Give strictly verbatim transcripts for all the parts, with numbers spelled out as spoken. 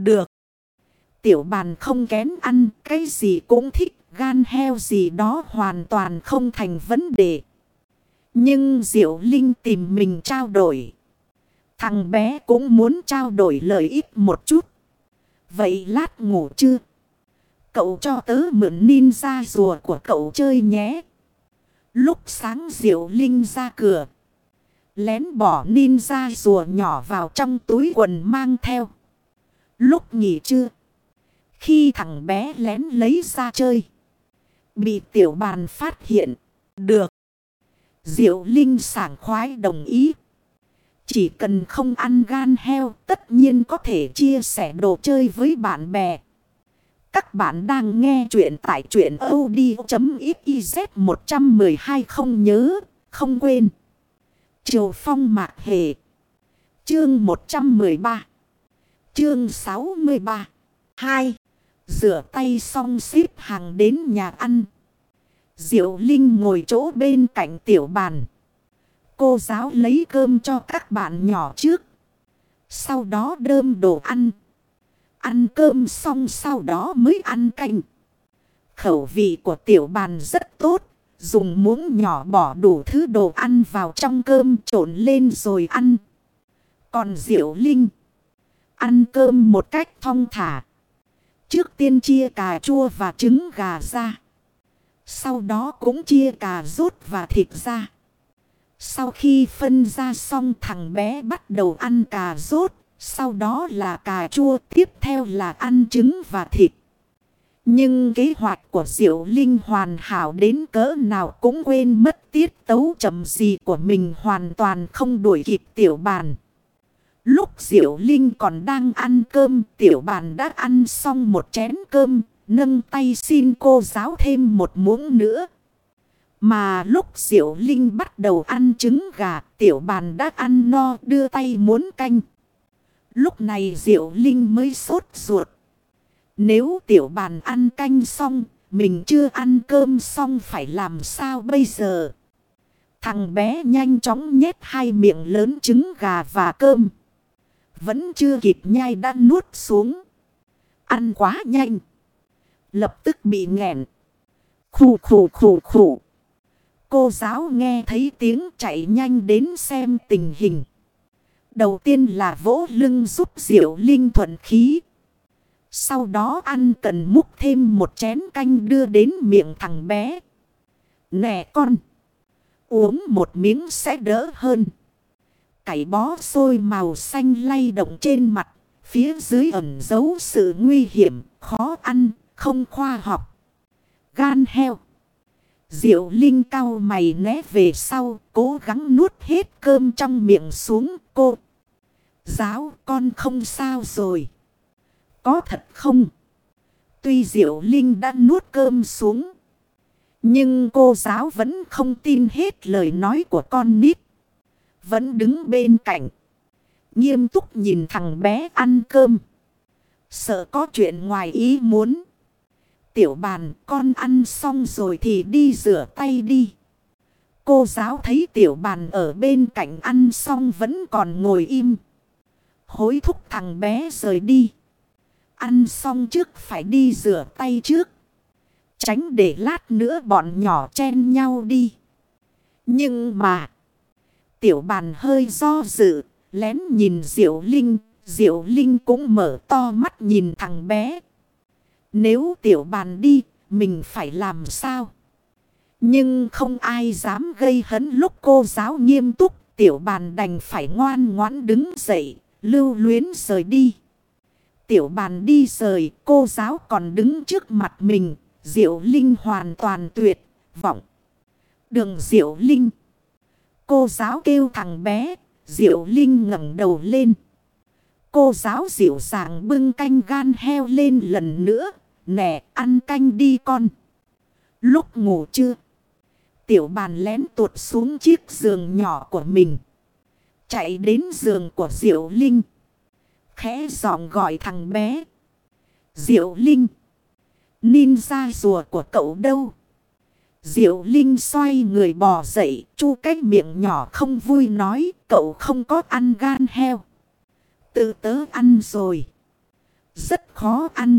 Được. Tiểu bàn không kén ăn, cái gì cũng thích, gan heo gì đó hoàn toàn không thành vấn đề. Nhưng Diệu Linh tìm mình trao đổi. Thằng bé cũng muốn trao đổi lợi ích một chút. Vậy lát ngủ chưa? Cậu cho tớ mượn ninja rùa của cậu chơi nhé. Lúc sáng Diệu Linh ra cửa. Lén bỏ ninja rùa nhỏ vào trong túi quần mang theo. Lúc nghỉ trưa. Khi thằng bé lén lấy ra chơi. Bị tiểu bàn phát hiện. Được. Diệu Linh sảng khoái đồng ý. Chỉ cần không ăn gan heo, tất nhiên có thể chia sẻ đồ chơi với bạn bè. Các bạn đang nghe chuyện tại truyện audio.xyz một một hai, không nhớ, không quên. Triều Phong Mạc Hề. Chương một trăm mười ba. Chương sáu mươi ba. hai. Rửa tay xong xếp hàng đến nhà ăn. Diệu Linh ngồi chỗ bên cạnh tiểu bàn. Cô giáo lấy cơm cho các bạn nhỏ trước. Sau đó đơm đồ ăn. Ăn cơm xong sau đó mới ăn canh. Khẩu vị của tiểu bàn rất tốt. Dùng muỗng nhỏ bỏ đủ thứ đồ ăn vào trong cơm trộn lên rồi ăn. Còn Diệu Linh ăn cơm một cách thong thả. Trước tiên chia cà chua và trứng gà ra. Sau đó cũng chia cà rốt và thịt ra. Sau khi phân ra xong thằng bé bắt đầu ăn cà rốt. Sau đó là cà chua, tiếp theo là ăn trứng và thịt. Nhưng kế hoạch của Diệu Linh hoàn hảo đến cỡ nào cũng quên mất tiết tấu chậm gì của mình, hoàn toàn không đuổi kịp tiểu bàn. Lúc Diệu Linh còn đang ăn cơm, tiểu bàn đã ăn xong một chén cơm, nâng tay xin cô giáo thêm một muỗng nữa. Mà lúc Diệu Linh bắt đầu ăn trứng gà, tiểu bàn đã ăn no đưa tay muốn canh. Lúc này Diệu Linh mới sốt ruột. Nếu tiểu bàn ăn canh xong, mình chưa ăn cơm xong phải làm sao bây giờ? Thằng bé nhanh chóng nhét hai miệng lớn trứng gà và cơm. Vẫn chưa kịp nhai đã nuốt xuống. Ăn quá nhanh. Lập tức bị nghẹn. Khủ khủ khủ khủ. Cô giáo nghe thấy tiếng chạy nhanh đến xem tình hình. Đầu tiên là vỗ lưng giúp Diệu Linh thuận khí. Sau đó ăn cần múc thêm một chén canh đưa đến miệng thằng bé. Nè con, uống một miếng sẽ đỡ hơn. Cải bó xôi màu xanh lay động trên mặt. Phía dưới ẩn giấu sự nguy hiểm, khó ăn, không khoa học. Gan heo. Diệu Linh cau mày né về sau, cố gắng nuốt hết cơm trong miệng xuống. Cô giáo, con không sao rồi. Có thật không? Tuy Diệu Linh đã nuốt cơm xuống, nhưng cô giáo vẫn không tin hết lời nói của con nít. Vẫn đứng bên cạnh, nghiêm túc nhìn thằng bé ăn cơm. Sợ có chuyện ngoài ý muốn. Tiểu bàn, con ăn xong rồi thì đi rửa tay đi. Cô giáo thấy tiểu bàn ở bên cạnh ăn xong vẫn còn ngồi im. Hối thúc thằng bé rời đi. Ăn xong trước phải đi rửa tay trước. Tránh để lát nữa bọn nhỏ chen nhau đi. Nhưng mà tiểu bàn hơi do dự, lén nhìn Diệu Linh. Diệu Linh cũng mở to mắt nhìn thằng bé. Nếu tiểu bàn đi, mình phải làm sao? Nhưng không ai dám gây hấn lúc cô giáo nghiêm túc. Tiểu bàn đành phải ngoan ngoãn đứng dậy, lưu luyến rời đi. Tiểu bàn đi rời, cô giáo còn đứng trước mặt mình. Diệu Linh hoàn toàn tuyệt vọng. Đường Diệu Linh. Cô giáo kêu thằng bé. Diệu Linh ngẩng đầu lên. Cô giáo dịu dàng bưng canh gan heo lên lần nữa. Nè, ăn canh đi con. Lúc ngủ chưa? Tiểu bàn lén tuột xuống chiếc giường nhỏ của mình. Chạy đến giường của Diệu Linh. Khẽ giọng gọi thằng bé. Diệu Linh. Ninja rùa của cậu đâu? Diệu Linh xoay người bò dậy. Chu cái miệng nhỏ không vui nói. Cậu không có ăn gan heo. Tự tớ ăn rồi. Rất khó ăn.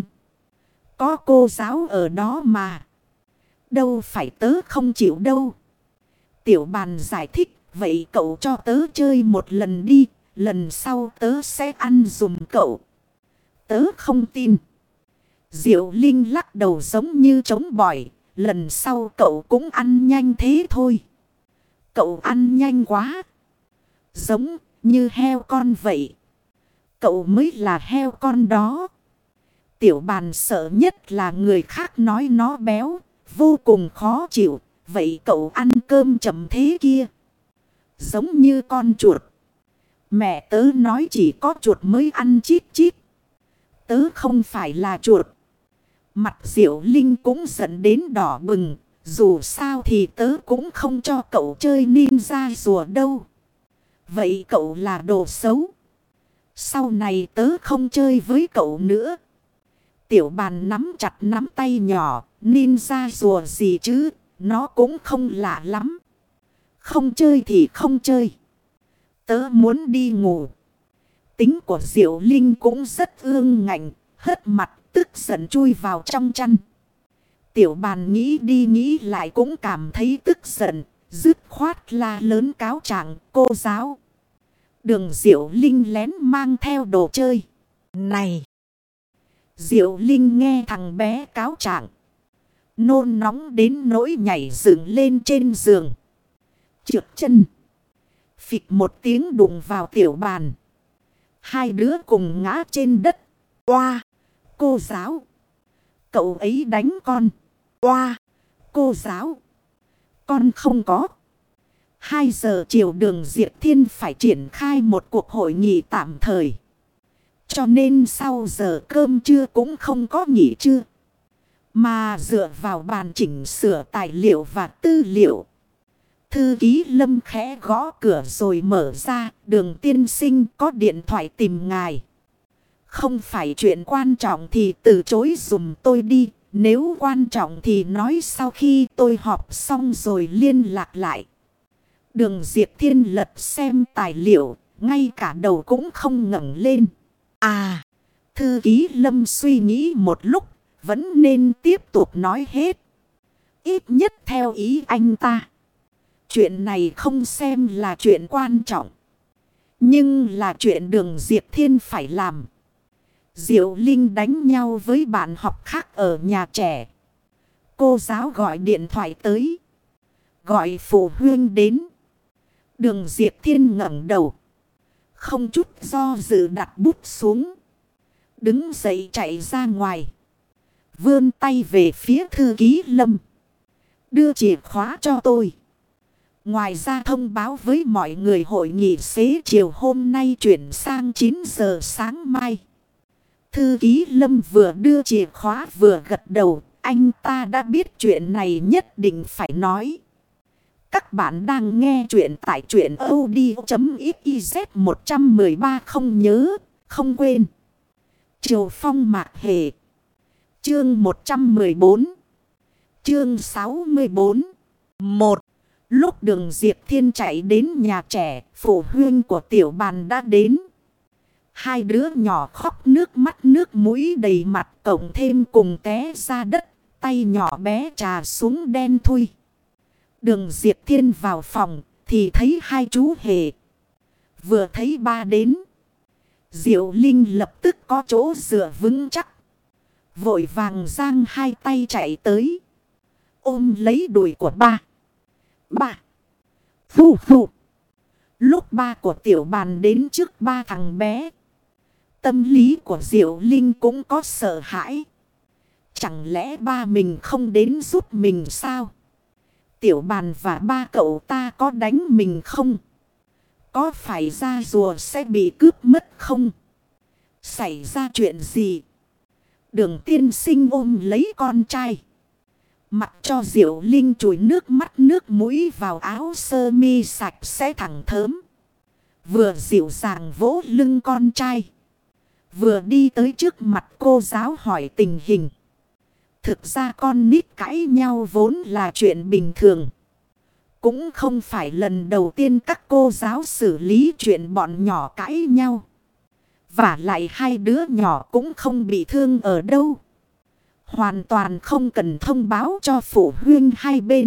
Có cô giáo ở đó mà. Đâu phải tớ không chịu đâu. Tiểu bàn giải thích. Vậy cậu cho tớ chơi một lần đi. Lần sau tớ sẽ ăn dùm cậu. Tớ không tin. Diệu Linh lắc đầu giống như trống bỏi. Lần sau cậu cũng ăn nhanh thế thôi. Cậu ăn nhanh quá. Giống như heo con vậy. Cậu mới là heo con đó. Tiểu bàn sợ nhất là người khác nói nó béo. Vô cùng khó chịu. Vậy cậu ăn cơm chậm thế kia. Giống như con chuột. Mẹ tớ nói chỉ có chuột mới ăn chít chít. Tớ không phải là chuột. Mặt Diệu Linh cũng giận đến đỏ bừng. Dù sao thì tớ cũng không cho cậu chơi ninja rùa đâu. Vậy cậu là đồ xấu. Sau này tớ không chơi với cậu nữa. Tiểu bàn nắm chặt nắm tay nhỏ. Ninja rùa gì chứ. Nó cũng không lạ lắm. Không chơi thì không chơi. Tớ muốn đi ngủ. Tính của Diệu Linh cũng rất ương ngạnh. Hất mặt tức giận chui vào trong chăn. Tiểu bàn nghĩ đi nghĩ lại cũng cảm thấy tức giận. Dứt khoát la lớn cáo trạng cô giáo. Đường Diệu Linh lén mang theo đồ chơi. Này! Diệu Linh nghe thằng bé cáo trạng. Nôn nóng đến nỗi nhảy dựng lên trên giường. Trượt chân. Phịch một tiếng đụng vào tiểu bàn. Hai đứa cùng ngã trên đất. Oa! Cô giáo! Cậu ấy đánh con. Oa! Cô giáo! Con không có. Hai giờ chiều đường Diệp Thiên phải triển khai một cuộc hội nghị tạm thời. Cho nên sau giờ cơm trưa cũng không có nghỉ trưa. Mà dựa vào bàn chỉnh sửa tài liệu và tư liệu. Thư ký Lâm khẽ gõ cửa rồi mở ra. Đường tiên sinh có điện thoại tìm ngài. Không phải chuyện quan trọng thì từ chối dùm tôi đi. Nếu quan trọng thì nói sau khi tôi họp xong rồi liên lạc lại. Đường Diệp Thiên lật xem tài liệu. Ngay cả đầu cũng không ngẩng lên. À! Thư ký Lâm suy nghĩ một lúc. Vẫn nên tiếp tục nói hết. Ít nhất theo ý anh ta. Chuyện này không xem là chuyện quan trọng. Nhưng là chuyện đường Diệp Thiên phải làm. Diệu Linh đánh nhau với bạn học khác ở nhà trẻ. Cô giáo gọi điện thoại tới. Gọi phụ huynh đến. Đường Diệp Thiên ngẩng đầu. Không chút do dự đặt bút xuống. Đứng dậy chạy ra ngoài. Vươn tay về phía thư ký Lâm. Đưa chìa khóa cho tôi. Ngoài ra thông báo với mọi người hội nghị xế chiều hôm nay chuyển sang chín giờ sáng mai. Thư ký Lâm vừa đưa chìa khóa vừa gật đầu. Anh ta đã biết chuyện này nhất định phải nói. Các bạn đang nghe chuyện tại truyện audio.xyz một một ba không nhớ, không quên. Triều Phong Mạc Hề. Chương một trăm mười bốn. Chương sáu mươi bốn. một. Lúc đường Diệp Thiên chạy đến nhà trẻ, phụ huynh của tiểu bàn đã đến. Hai đứa nhỏ khóc nước mắt nước mũi đầy mặt, cộng thêm cùng té ra đất, tay nhỏ bé trà xuống đen thui. Đường Diệp Thiên vào phòng thì thấy hai chú hề. Vừa thấy ba đến, Diệu Linh lập tức có chỗ dựa vững chắc. Vội vàng giang hai tay chạy tới. Ôm lấy đùi của ba. Ba. Phu phu. Lúc ba của tiểu bàn đến trước ba thằng bé. Tâm lý của Diệu Linh cũng có sợ hãi. Chẳng lẽ ba mình không đến giúp mình sao? Tiểu bàn và ba cậu ta có đánh mình không? Có phải ra rùa sẽ bị cướp mất không? Xảy ra chuyện gì? Đường tiên sinh ôm lấy con trai. Mặc cho Diệu Linh chùi nước mắt nước mũi vào áo sơ mi sạch sẽ thẳng thớm. Vừa dịu dàng vỗ lưng con trai. Vừa đi tới trước mặt cô giáo hỏi tình hình. Thực ra con nít cãi nhau vốn là chuyện bình thường. Cũng không phải lần đầu tiên các cô giáo xử lý chuyện bọn nhỏ cãi nhau. Vả lại hai đứa nhỏ cũng không bị thương ở đâu. Hoàn toàn không cần thông báo cho phụ huynh hai bên.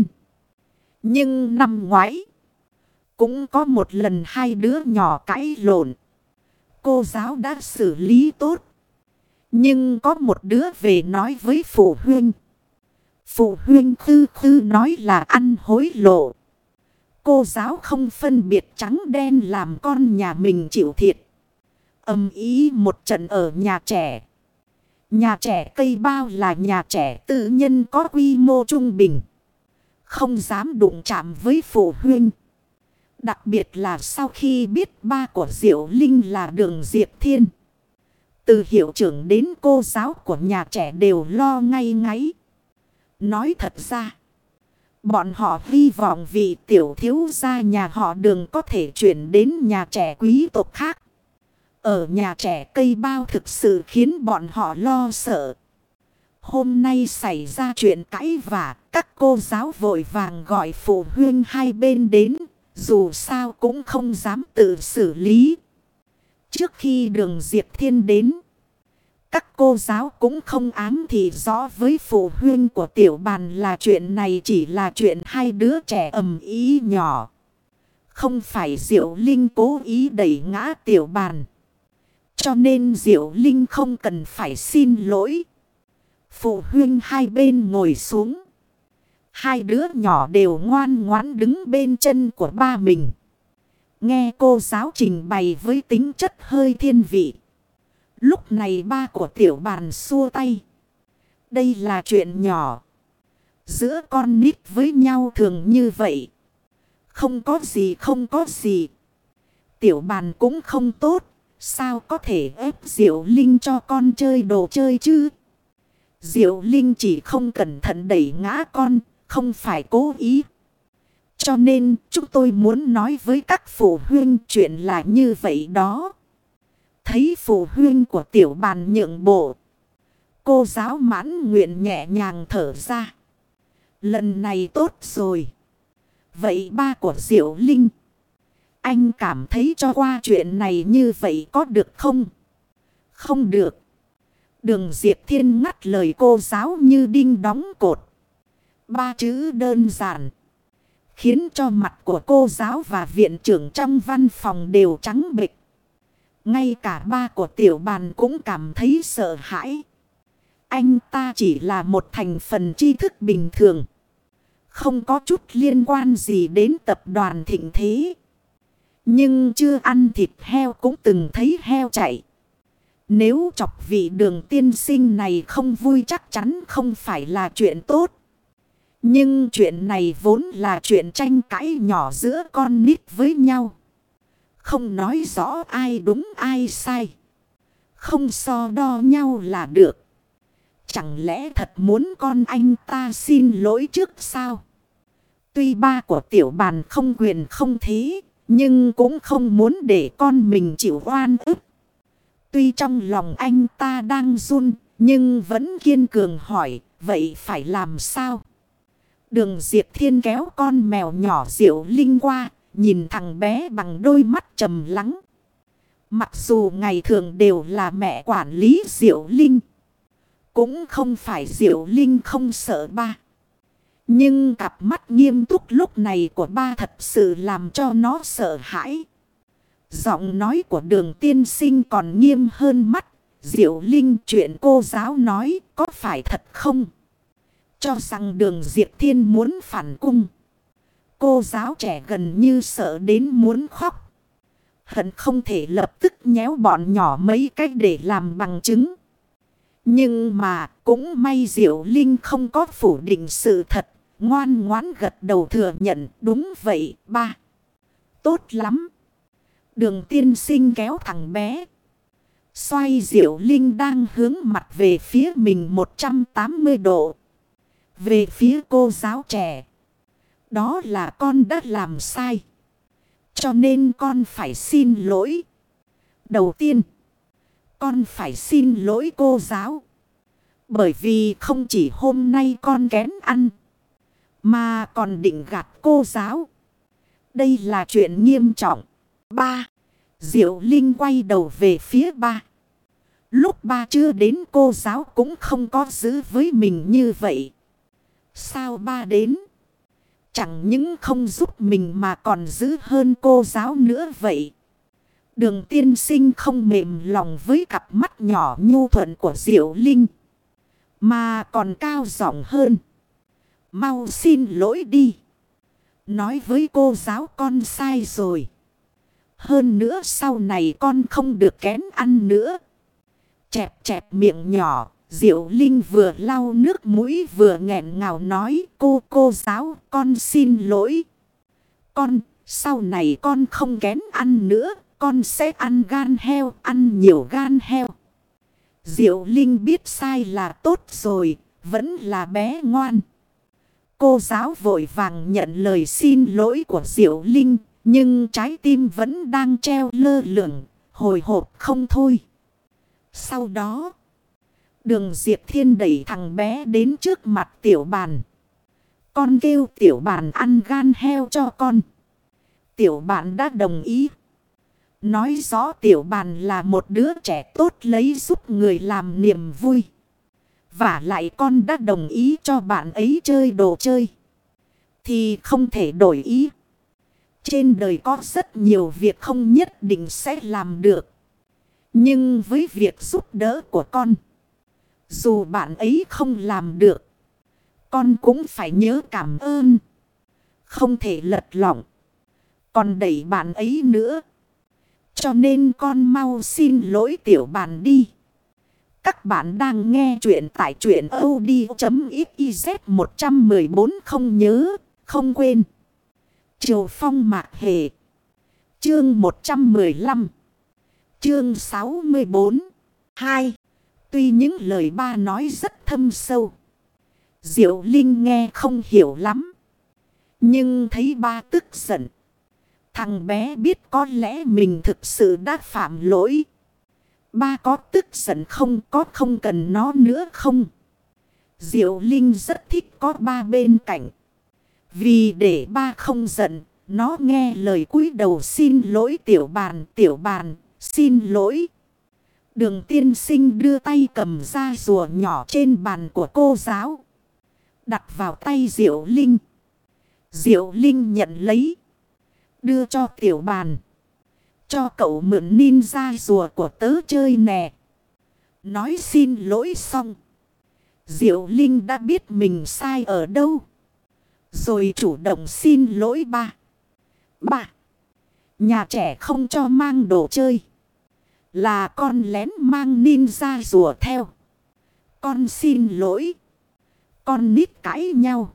Nhưng năm ngoái, cũng có một lần hai đứa nhỏ cãi lộn. Cô giáo đã xử lý tốt. Nhưng có một đứa về nói với phụ huynh. Phụ huynh khư khư nói là ăn hối lộ. Cô giáo không phân biệt trắng đen làm con nhà mình chịu thiệt. Ầm ĩ một trận ở nhà trẻ. Nhà trẻ Cây Bao là nhà trẻ tư nhân có quy mô trung bình. Không dám đụng chạm với phụ huynh. Đặc biệt là sau khi biết ba của Diệu Linh là Đường Diệp Thiên. Từ hiệu trưởng đến cô giáo của nhà trẻ đều lo ngay ngáy. Nói thật ra, bọn họ hy vọng vị tiểu thiếu gia nhà họ Đường có thể chuyển đến nhà trẻ quý tộc khác. Ở nhà trẻ Cây Bao thực sự khiến bọn họ lo sợ. Hôm nay xảy ra chuyện cãi vã, các cô giáo vội vàng gọi phụ huynh hai bên đến, dù sao cũng không dám tự xử lý. Trước khi Đường Diệp Thiên đến, các cô giáo cũng không ám thị rõ với phụ huynh của Tiểu Bàn là chuyện này chỉ là chuyện hai đứa trẻ ầm ĩ nhỏ. Không phải Diệu Linh cố ý đẩy ngã Tiểu Bàn. Cho nên Diệu Linh không cần phải xin lỗi. Phụ huynh hai bên ngồi xuống. Hai đứa nhỏ đều ngoan ngoãn đứng bên chân của ba mình. Nghe cô giáo trình bày với tính chất hơi thiên vị. Lúc này ba của Tiểu Bàn xua tay. Đây là chuyện nhỏ. Giữa con nít với nhau thường như vậy. Không có gì không có gì. Tiểu Bàn cũng không tốt. Sao có thể ép Diệu Linh cho con chơi đồ chơi chứ? Diệu Linh chỉ không cẩn thận đẩy ngã con, không phải cố ý. Cho nên chúng tôi muốn nói với các phụ huynh chuyện là như vậy đó. Thấy phụ huynh của Tiểu Bàn nhượng bộ. Cô giáo mãn nguyện nhẹ nhàng thở ra. Lần này tốt rồi. Vậy ba của Diệu Linh, anh cảm thấy cho qua chuyện này như vậy có được không? Không được. Đường Diệp Thiên ngắt lời cô giáo như đinh đóng cột. Ba chữ đơn giản. Khiến cho mặt của cô giáo và viện trưởng trong văn phòng đều trắng bệch. Ngay cả ba của Tiểu Bàn cũng cảm thấy sợ hãi. Anh ta chỉ là một thành phần tri thức bình thường. Không có chút liên quan gì đến tập đoàn Thịnh Thế. Nhưng chưa ăn thịt heo cũng từng thấy heo chạy. Nếu chọc vị Đường tiên sinh này không vui chắc chắn không phải là chuyện tốt. Nhưng chuyện này vốn là chuyện tranh cãi nhỏ giữa con nít với nhau. Không nói rõ ai đúng ai sai. Không so đo nhau là được. Chẳng lẽ thật muốn con anh ta xin lỗi trước sao? Tuy ba của Tiểu Bàn không quyền không thế, nhưng cũng không muốn để con mình chịu oan ức. Tuy trong lòng anh ta đang run, nhưng vẫn kiên cường hỏi, vậy phải làm sao? Đường Diệp Thiên kéo con mèo nhỏ Diệu Linh qua, nhìn thằng bé bằng đôi mắt trầm lắng. Mặc dù ngày thường đều là mẹ quản lý Diệu Linh, cũng không phải Diệu Linh không sợ ba. Nhưng cặp mắt nghiêm túc lúc này của ba thật sự làm cho nó sợ hãi. Giọng nói của Đường tiên sinh còn nghiêm hơn mắt. Diệu Linh, chuyện cô giáo nói có phải thật không? Cho rằng Đường Diệp Thiên muốn phản cung. Cô giáo trẻ gần như sợ đến muốn khóc. Hận không thể lập tức nhéo bọn nhỏ mấy cách để làm bằng chứng. Nhưng mà cũng may Diệu Linh không có phủ định sự thật. Ngoan ngoãn gật đầu thừa nhận, đúng vậy ba. Tốt lắm. Đường tiên sinh kéo thằng bé. Xoay Diệu Linh đang hướng mặt về phía mình một trăm tám mươi độ. Về phía cô giáo trẻ. Đó là con đã làm sai. Cho nên con phải xin lỗi. Đầu tiên, con phải xin lỗi cô giáo. Bởi vì không chỉ hôm nay con kén ăn, mà còn định gạt cô giáo. Đây là chuyện nghiêm trọng. Ba. Diệu Linh quay đầu về phía ba. Lúc ba chưa đến cô giáo cũng không có giữ với mình như vậy. Sao ba đến? Chẳng những không giúp mình mà còn giữ hơn cô giáo nữa vậy. Đường tiên sinh không mềm lòng với cặp mắt nhỏ nhu thuận của Diệu Linh. Mà còn cao giọng hơn. Mau xin lỗi đi. Nói với cô giáo con sai rồi. Hơn nữa sau này con không được kén ăn nữa. Chẹp chẹp miệng nhỏ. Diệu Linh vừa lau nước mũi vừa nghẹn ngào nói. Cô cô giáo con xin lỗi. Con sau này con không kén ăn nữa. Con sẽ ăn gan heo, ăn nhiều gan heo. Diệu Linh biết sai là tốt rồi, vẫn là bé ngoan. Cô giáo vội vàng nhận lời xin lỗi của Diệu Linh, nhưng trái tim vẫn đang treo lơ lửng, hồi hộp không thôi. Sau đó, Đường Diệp Thiên đẩy thằng bé đến trước mặt Tiểu Bàn. Con kêu Tiểu Bàn ăn gan heo cho con. Tiểu Bàn đã đồng ý. Nói rõ Tiểu Bàn là một đứa trẻ tốt lấy giúp người làm niềm vui. Và lại con đã đồng ý cho bạn ấy chơi đồ chơi. Thì không thể đổi ý. Trên đời có rất nhiều việc không nhất định sẽ làm được. Nhưng với việc giúp đỡ của con, dù bạn ấy không làm được, con cũng phải nhớ cảm ơn. Không thể lật lọng, còn đẩy bạn ấy nữa. Cho nên con mau xin lỗi Tiểu Bàn đi. Các bạn đang nghe chuyện tại truyện audio chấm xyz một một bốn không nhớ, không quên. Triều Phong Mạc Hề. Chương một trăm mười lăm. Chương sáu mươi bốn. hai. Tuy những lời ba nói rất thâm sâu, Diệu Linh nghe không hiểu lắm. Nhưng thấy ba tức giận, thằng bé biết có lẽ mình thực sự đã phạm lỗi. Ba có tức giận không, có không cần nó nữa không? Diệu Linh rất thích có ba bên cạnh. Vì để ba không giận, nó nghe lời cúi đầu xin lỗi Tiểu Bàn. Tiểu Bàn, xin lỗi. Đường tiên sinh đưa tay cầm ra rùa nhỏ trên bàn của cô giáo, đặt vào tay Diệu Linh. Diệu Linh nhận lấy, đưa cho Tiểu Bàn. Cho cậu mượn ninja rùa của tớ chơi nè. Nói xin lỗi xong, Diệu Linh đã biết mình sai ở đâu, rồi chủ động xin lỗi ba. Ba, nhà trẻ không cho mang đồ chơi, là con lén mang ninja rùa theo. Con xin lỗi. Con nít cãi nhau.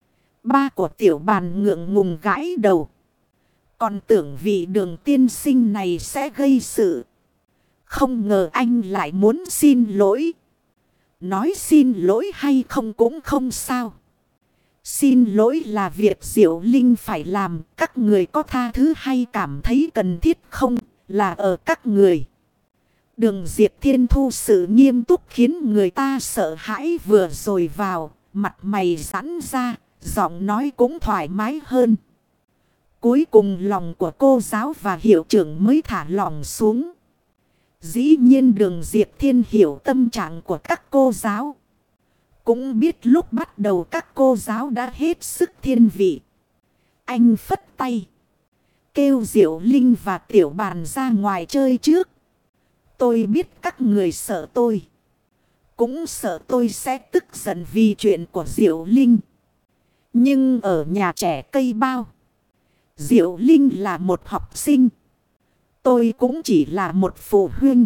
Ba của Tiểu Bàn ngượng ngùng gãi đầu. Còn tưởng vị Đường tiên sinh này sẽ gây sự. Không ngờ anh lại muốn xin lỗi. Nói xin lỗi hay không cũng không sao. Xin lỗi là việc Diệu Linh phải làm. Các người có tha thứ hay cảm thấy cần thiết không là ở các người. Đường Diệp Thiên thu sự nghiêm túc khiến người ta sợ hãi vừa rồi vào. Mặt mày giãn ra, giọng nói cũng thoải mái hơn. Cuối cùng lòng của cô giáo và hiệu trưởng mới thả lỏng xuống. Dĩ nhiên Đường Diệp Thiên hiểu tâm trạng của các cô giáo. Cũng biết lúc bắt đầu các cô giáo đã hết sức thiên vị. Anh phất tay, kêu Diệu Linh và Tiểu Bàn ra ngoài chơi trước. Tôi biết các người sợ tôi, cũng sợ tôi sẽ tức giận vì chuyện của Diệu Linh. Nhưng ở nhà trẻ cây bao, Diệu Linh là một học sinh, tôi cũng chỉ là một phụ huynh.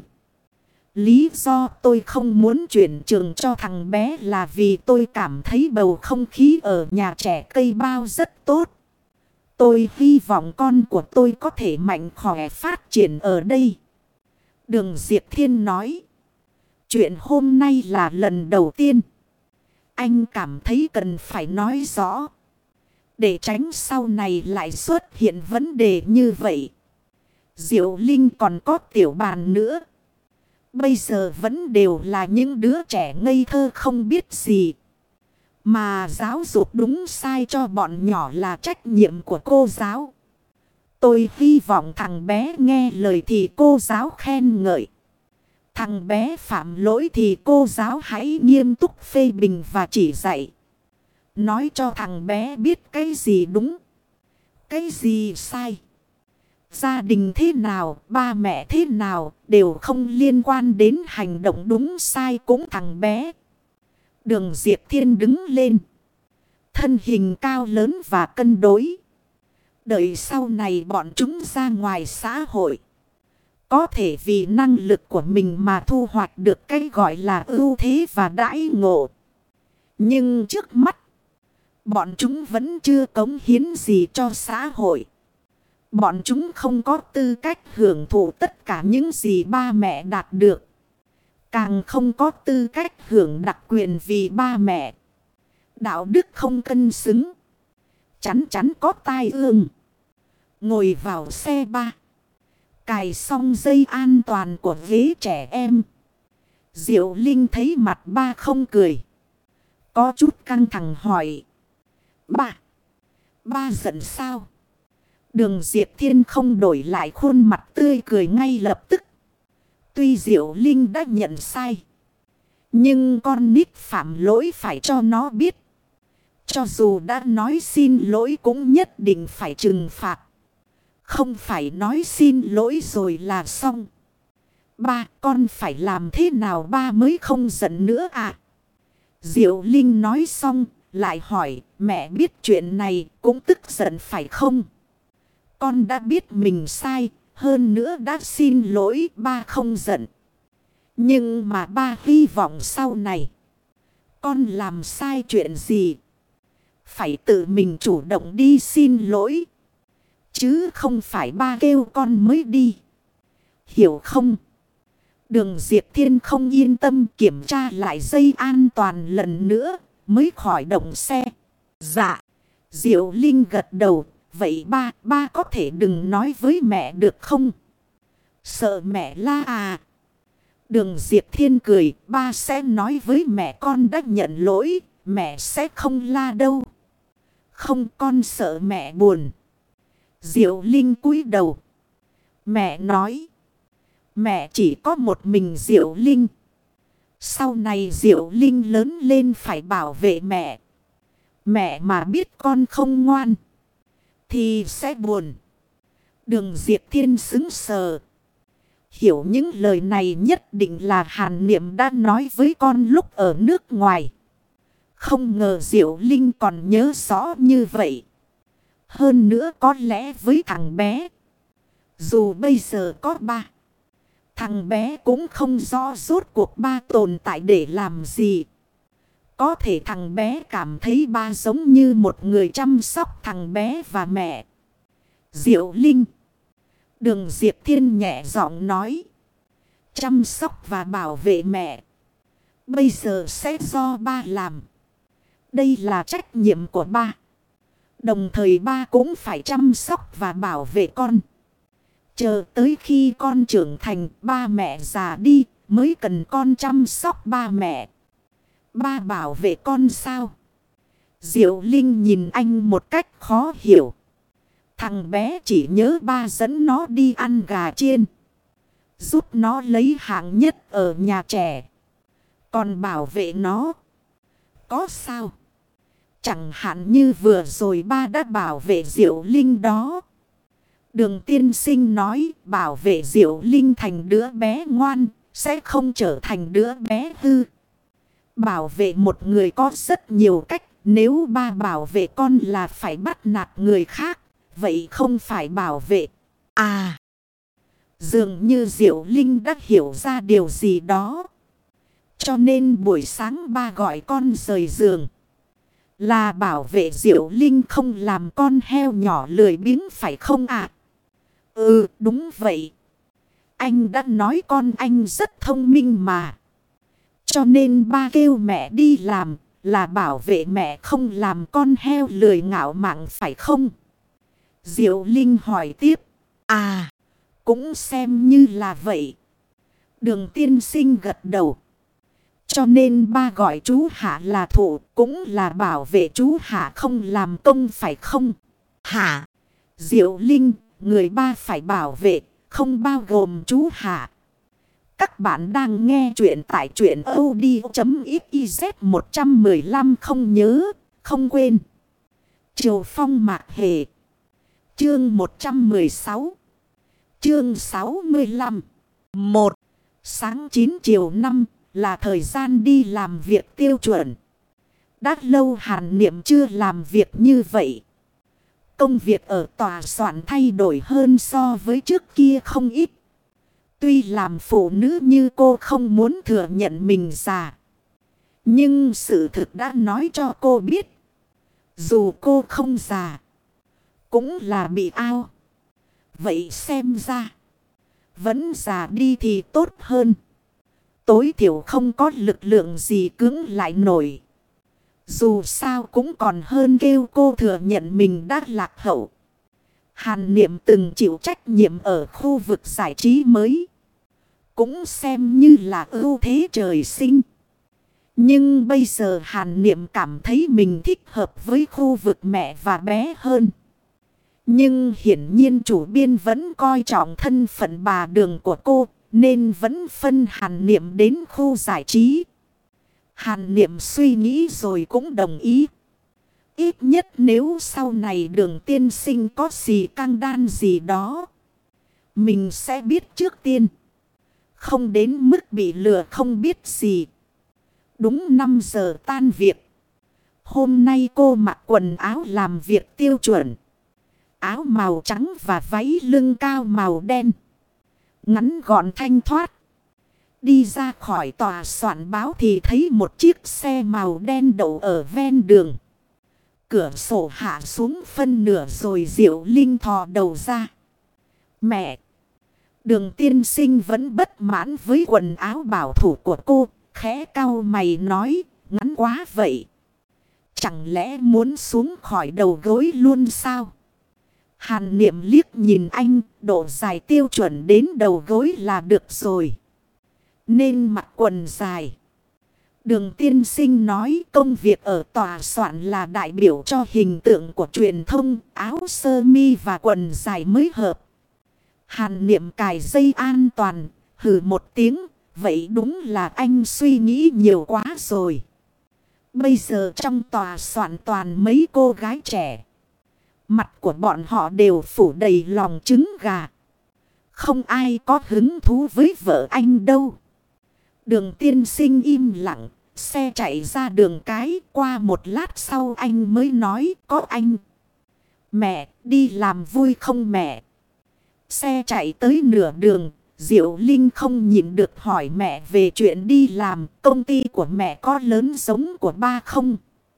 Lý do tôi không muốn chuyển trường cho thằng bé là vì tôi cảm thấy bầu không khí ở nhà trẻ cây bao rất tốt. Tôi hy vọng con của tôi có thể mạnh khỏe phát triển ở đây. Đường Diệp Thiên nói. Chuyện hôm nay là lần đầu tiên. Anh cảm thấy cần phải nói rõ, để tránh sau này lại xuất hiện vấn đề như vậy. Diệu Linh còn có Tiểu Bàn nữa. Bây giờ vẫn đều là những đứa trẻ ngây thơ không biết gì. Mà giáo dục đúng sai cho bọn nhỏ là trách nhiệm của cô giáo. Tôi hy vọng thằng bé nghe lời thì cô giáo khen ngợi. Thằng bé phạm lỗi thì cô giáo hãy nghiêm túc phê bình và chỉ dạy. Nói cho thằng bé biết cái gì đúng, cái gì sai. Gia đình thế nào, ba mẹ thế nào đều không liên quan đến hành động đúng sai cũng thằng bé. Đường Diệp Thiên đứng lên. Thân hình cao lớn và cân đối. Đợi sau này bọn chúng ra ngoài xã hội. Có thể vì năng lực của mình mà thu hoạch được cái gọi là ưu thế và đãi ngộ. Nhưng trước mắt, bọn chúng vẫn chưa cống hiến gì cho xã hội. Bọn chúng không có tư cách hưởng thụ tất cả những gì ba mẹ đạt được. Càng không có tư cách hưởng đặc quyền vì ba mẹ. Đạo đức không cân xứng. Chắn chắn có tai ương. Ngồi vào xe ba. Cài xong dây an toàn của ghế trẻ em. Diệu Linh thấy mặt ba không cười. Có chút căng thẳng hỏi. Ba. Ba giận sao? Đường Diệp Thiên không đổi lại khuôn mặt tươi cười ngay lập tức. Tuy Diệu Linh đã nhận sai. Nhưng con nít phạm lỗi phải cho nó biết. Cho dù đã nói xin lỗi cũng nhất định phải trừng phạt. Không phải nói xin lỗi rồi là xong. Ba, con phải làm thế nào ba mới không giận nữa à? Diệu Linh nói xong, lại hỏi, mẹ biết chuyện này cũng tức giận phải không? Con đã biết mình sai, hơn nữa đã xin lỗi, ba không giận. Nhưng mà ba hy vọng sau này, con làm sai chuyện gì? Phải tự mình chủ động đi xin lỗi. Chứ không phải ba kêu con mới đi. Hiểu không? Đường Diệp Thiên không yên tâm kiểm tra lại dây an toàn lần nữa mới khỏi động xe. Dạ. Diệu Linh gật đầu. Vậy ba, ba có thể đừng nói với mẹ được không? Sợ mẹ la à? Đường Diệp Thiên cười. Ba sẽ nói với mẹ con đã nhận lỗi. Mẹ sẽ không la đâu. Không, con sợ mẹ buồn. Diệu Linh cúi đầu. Mẹ nói. Mẹ chỉ có một mình Diệu Linh. Sau này Diệu Linh lớn lên phải bảo vệ mẹ. Mẹ mà biết con không ngoan thì sẽ buồn. Đường Diệp Thiên sững sờ. Hiểu những lời này nhất định là Hàn Niệm đã nói với con lúc ở nước ngoài. Không ngờ Diệu Linh còn nhớ rõ như vậy. Hơn nữa có lẽ với thằng bé. Dù bây giờ có ba. Thằng bé cũng không rõ rốt cuộc ba tồn tại để làm gì. Có thể thằng bé cảm thấy ba giống như một người chăm sóc thằng bé và mẹ. Diệu Linh. Đường Diệp Thiên nhẹ giọng nói. Chăm sóc và bảo vệ mẹ. Bây giờ sẽ do ba làm. Đây là trách nhiệm của ba. Đồng thời ba cũng phải chăm sóc và bảo vệ con. Chờ tới khi con trưởng thành, ba mẹ già đi mới cần con chăm sóc ba mẹ. Ba bảo vệ con sao? Diệu Linh nhìn anh một cách khó hiểu. Thằng bé chỉ nhớ ba dẫn nó đi ăn gà chiên. Giúp nó lấy hạng nhất ở nhà trẻ. Còn bảo vệ nó. Có sao? Chẳng hạn như vừa rồi ba đã bảo vệ Diệu Linh đó. Đường tiên sinh nói bảo vệ Diệu Linh thành đứa bé ngoan, sẽ không trở thành đứa bé hư. Bảo vệ một người có rất nhiều cách. Nếu ba bảo vệ con là phải bắt nạt người khác, vậy không phải bảo vệ. À, dường như Diệu Linh đã hiểu ra điều gì đó. Cho nên buổi sáng ba gọi con rời giường. Là bảo vệ Diệu Linh không làm con heo nhỏ lười biếng phải không ạ? À? Ừ, đúng vậy. Anh đã nói con anh rất thông minh mà. Cho nên ba kêu mẹ đi làm là bảo vệ mẹ không làm con heo lười ngạo mạn phải không? Diệu Linh hỏi tiếp. À, cũng xem như là vậy. Đường tiên sinh gật đầu. Cho nên ba gọi chú Hạ là thủ cũng là bảo vệ chú Hạ không làm công phải không? Hạ. Diệu Linh, người ba phải bảo vệ, không bao gồm chú Hạ. Các bạn đang nghe chuyện tại truyện audio.xyz một trăm mười lăm không nhớ, không quên. Triều Phong Mạc Hề. Chương một trăm mười sáu. Chương sáu mươi lăm. một. Sáng chín chiều năm là thời gian đi làm việc tiêu chuẩn. Đã lâu Hàn Niệm chưa làm việc như vậy. Công việc ở tòa soạn thay đổi hơn so với trước kia không ít. Tuy làm phụ nữ như cô không muốn thừa nhận mình già. Nhưng sự thực đã nói cho cô biết. Dù cô không già, cũng là bị ao. Vậy xem ra, vẫn già đi thì tốt hơn. Tối thiểu không có lực lượng gì cứng lại nổi. Dù sao cũng còn hơn kêu cô thừa nhận mình đã lạc hậu. Hàn Niệm từng chịu trách nhiệm ở khu vực giải trí mới. Cũng xem như là ưu thế trời sinh. Nhưng bây giờ Hàn Niệm cảm thấy mình thích hợp với khu vực mẹ và bé hơn. Nhưng hiển nhiên chủ biên vẫn coi trọng thân phận bà Đường của cô, nên vẫn phân Hàn Niệm đến khu giải trí. Hàn Niệm suy nghĩ rồi cũng đồng ý. Ít nhất nếu sau này Đường tiên sinh có xì căng đan gì đó, mình sẽ biết trước tiên. Không đến mức bị lừa không biết gì. Đúng năm giờ tan việc. Hôm nay cô mặc quần áo làm việc tiêu chuẩn. Áo màu trắng và váy lưng cao màu đen. Ngắn gọn thanh thoát. Đi ra khỏi tòa soạn báo thì thấy một chiếc xe màu đen đậu ở ven đường. Cửa sổ hạ xuống phân nửa rồi Diệu Linh thò đầu ra. Mẹ! Đường tiên sinh vẫn bất mãn với quần áo bảo thủ của cô. Khẽ cau mày nói, ngắn quá vậy. Chẳng lẽ muốn xuống khỏi đầu gối luôn sao? Hàn Niệm liếc nhìn anh, độ dài tiêu chuẩn đến đầu gối là được rồi. Nên mặc quần dài. Đường tiên sinh nói công việc ở tòa soạn là đại biểu cho hình tượng của truyền thông, áo sơ mi và quần dài mới hợp. Hàn Niệm cài dây an toàn, hừ một tiếng, vậy đúng là anh suy nghĩ nhiều quá rồi. Bây giờ trong tòa soạn toàn mấy cô gái trẻ. Mặt của bọn họ đều phủ đầy lòng trứng gà. Không ai có hứng thú với vợ anh đâu. Đường tiên sinh im lặng. Xe chạy ra đường cái. Qua một lát sau anh mới nói có anh. Mẹ đi làm vui không mẹ? Xe chạy tới nửa đường. Diệu Linh không nhịn được hỏi mẹ về chuyện đi làm. Công ty của mẹ có lớn giống của ba không?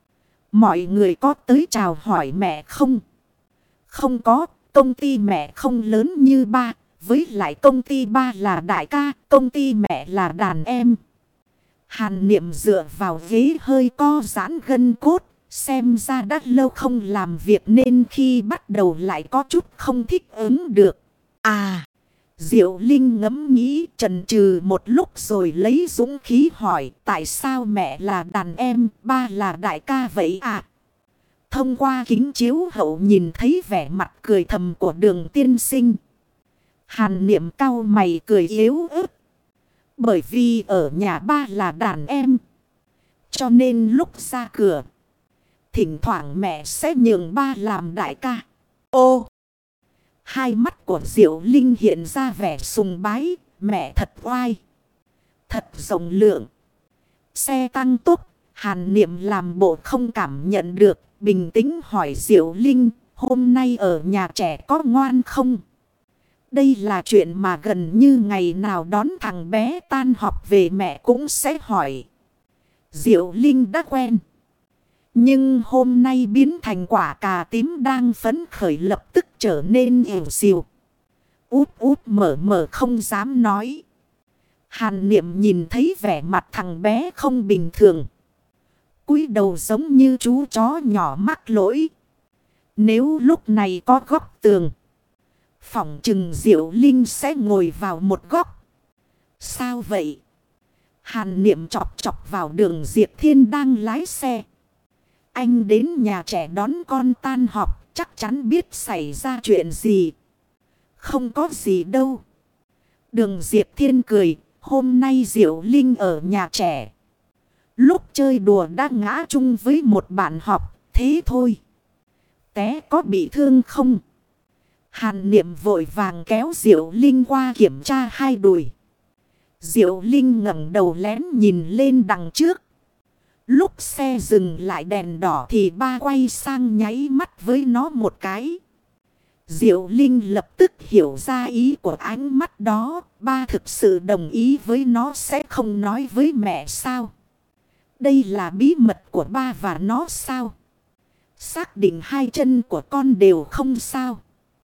Mọi người có tới chào hỏi mẹ không? Không có, công ty mẹ không lớn như ba. Với lại công ty ba là đại ca, công ty mẹ là đàn em. Hàn Niệm dựa vào ghế hơi co giãn gân cốt. Xem ra đã lâu không làm việc nên khi bắt đầu lại có chút không thích ứng được. À, Diệu Linh ngẫm nghĩ chần chừ một lúc rồi lấy dũng khí hỏi tại sao mẹ là đàn em, ba là đại ca vậy à? Thông qua kính chiếu hậu nhìn thấy vẻ mặt cười thầm của Đường tiên sinh. Hàn Niệm cau mày cười yếu ớt. Bởi vì ở nhà ba là đàn em. Cho nên lúc ra cửa, thỉnh thoảng mẹ sẽ nhường ba làm đại ca. Ô! Hai mắt của Diệu Linh hiện ra vẻ sùng bái. Mẹ thật oai. Thật rộng lượng. Xe tăng tốc. Hàn Niệm làm bộ không cảm nhận được. Bình tĩnh hỏi Diệu Linh. Hôm nay ở nhà trẻ có ngoan không? Đây là chuyện mà gần như ngày nào đón thằng bé tan học về mẹ cũng sẽ hỏi. Diệu Linh đã quen. Nhưng hôm nay biến thành quả cà tím đang phấn khởi lập tức trở nên ỉu xìu. Út út mở mở không dám nói. Hàn Niệm nhìn thấy vẻ mặt thằng bé không bình thường. Cúi đầu giống như chú chó nhỏ mắc lỗi. Nếu lúc này có góc tường, phỏng chừng Diệu Linh sẽ ngồi vào một góc. Sao vậy? Hàn Niệm chọc chọc vào Đường Diệp Thiên đang lái xe. Anh đến nhà trẻ đón con tan học, chắc chắn biết xảy ra chuyện gì. Không có gì đâu. Đường Diệp Thiên cười. Hôm nay Diệu Linh ở nhà trẻ. Lúc chơi đùa đã ngã chung với một bạn học. Thế thôi. Té có bị thương không? Hàn Niệm vội vàng kéo Diệu Linh qua kiểm tra hai đùi. Diệu Linh ngẩng đầu lén nhìn lên đằng trước. Lúc xe dừng lại đèn đỏ thì ba quay sang nháy mắt với nó một cái. Diệu Linh lập tức hiểu ra ý của ánh mắt đó. Ba thực sự đồng ý với nó sẽ không nói với mẹ sao? Đây là bí mật của ba và nó sao? Xác định hai chân của con đều không sao.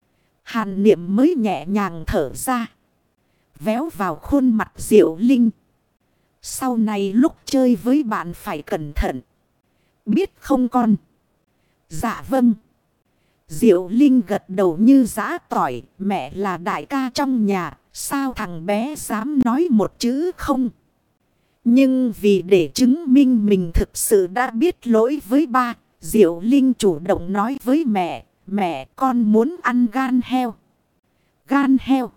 Hàn Niệm mới nhẹ nhàng thở ra. Véo vào khuôn mặt Diệu Linh. Sau này lúc chơi với bạn phải cẩn thận. Biết không con? Dạ vâng. Diệu Linh gật đầu như giã tỏi. Mẹ là đại ca trong nhà. Sao thằng bé dám nói một chữ không? Nhưng vì để chứng minh mình thực sự đã biết lỗi với ba, Diệu Linh chủ động nói với mẹ. Mẹ, con muốn ăn gan heo. Gan heo.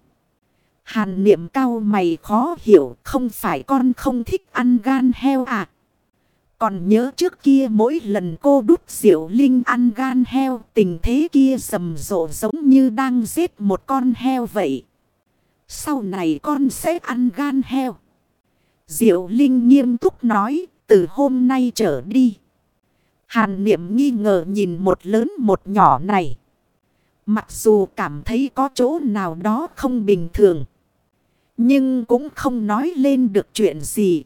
Hàn Niệm cau mày khó hiểu. Không phải con không thích ăn gan heo à? Còn nhớ trước kia mỗi lần cô đút Diệu Linh ăn gan heo, tình thế kia rầm rộ giống như đang giết một con heo vậy. Sau này con sẽ ăn gan heo. Diệu Linh nghiêm túc nói, từ hôm nay trở đi. Hàn Niệm nghi ngờ nhìn một lớn một nhỏ này. Mặc dù cảm thấy có chỗ nào đó không bình thường, nhưng cũng không nói lên được chuyện gì.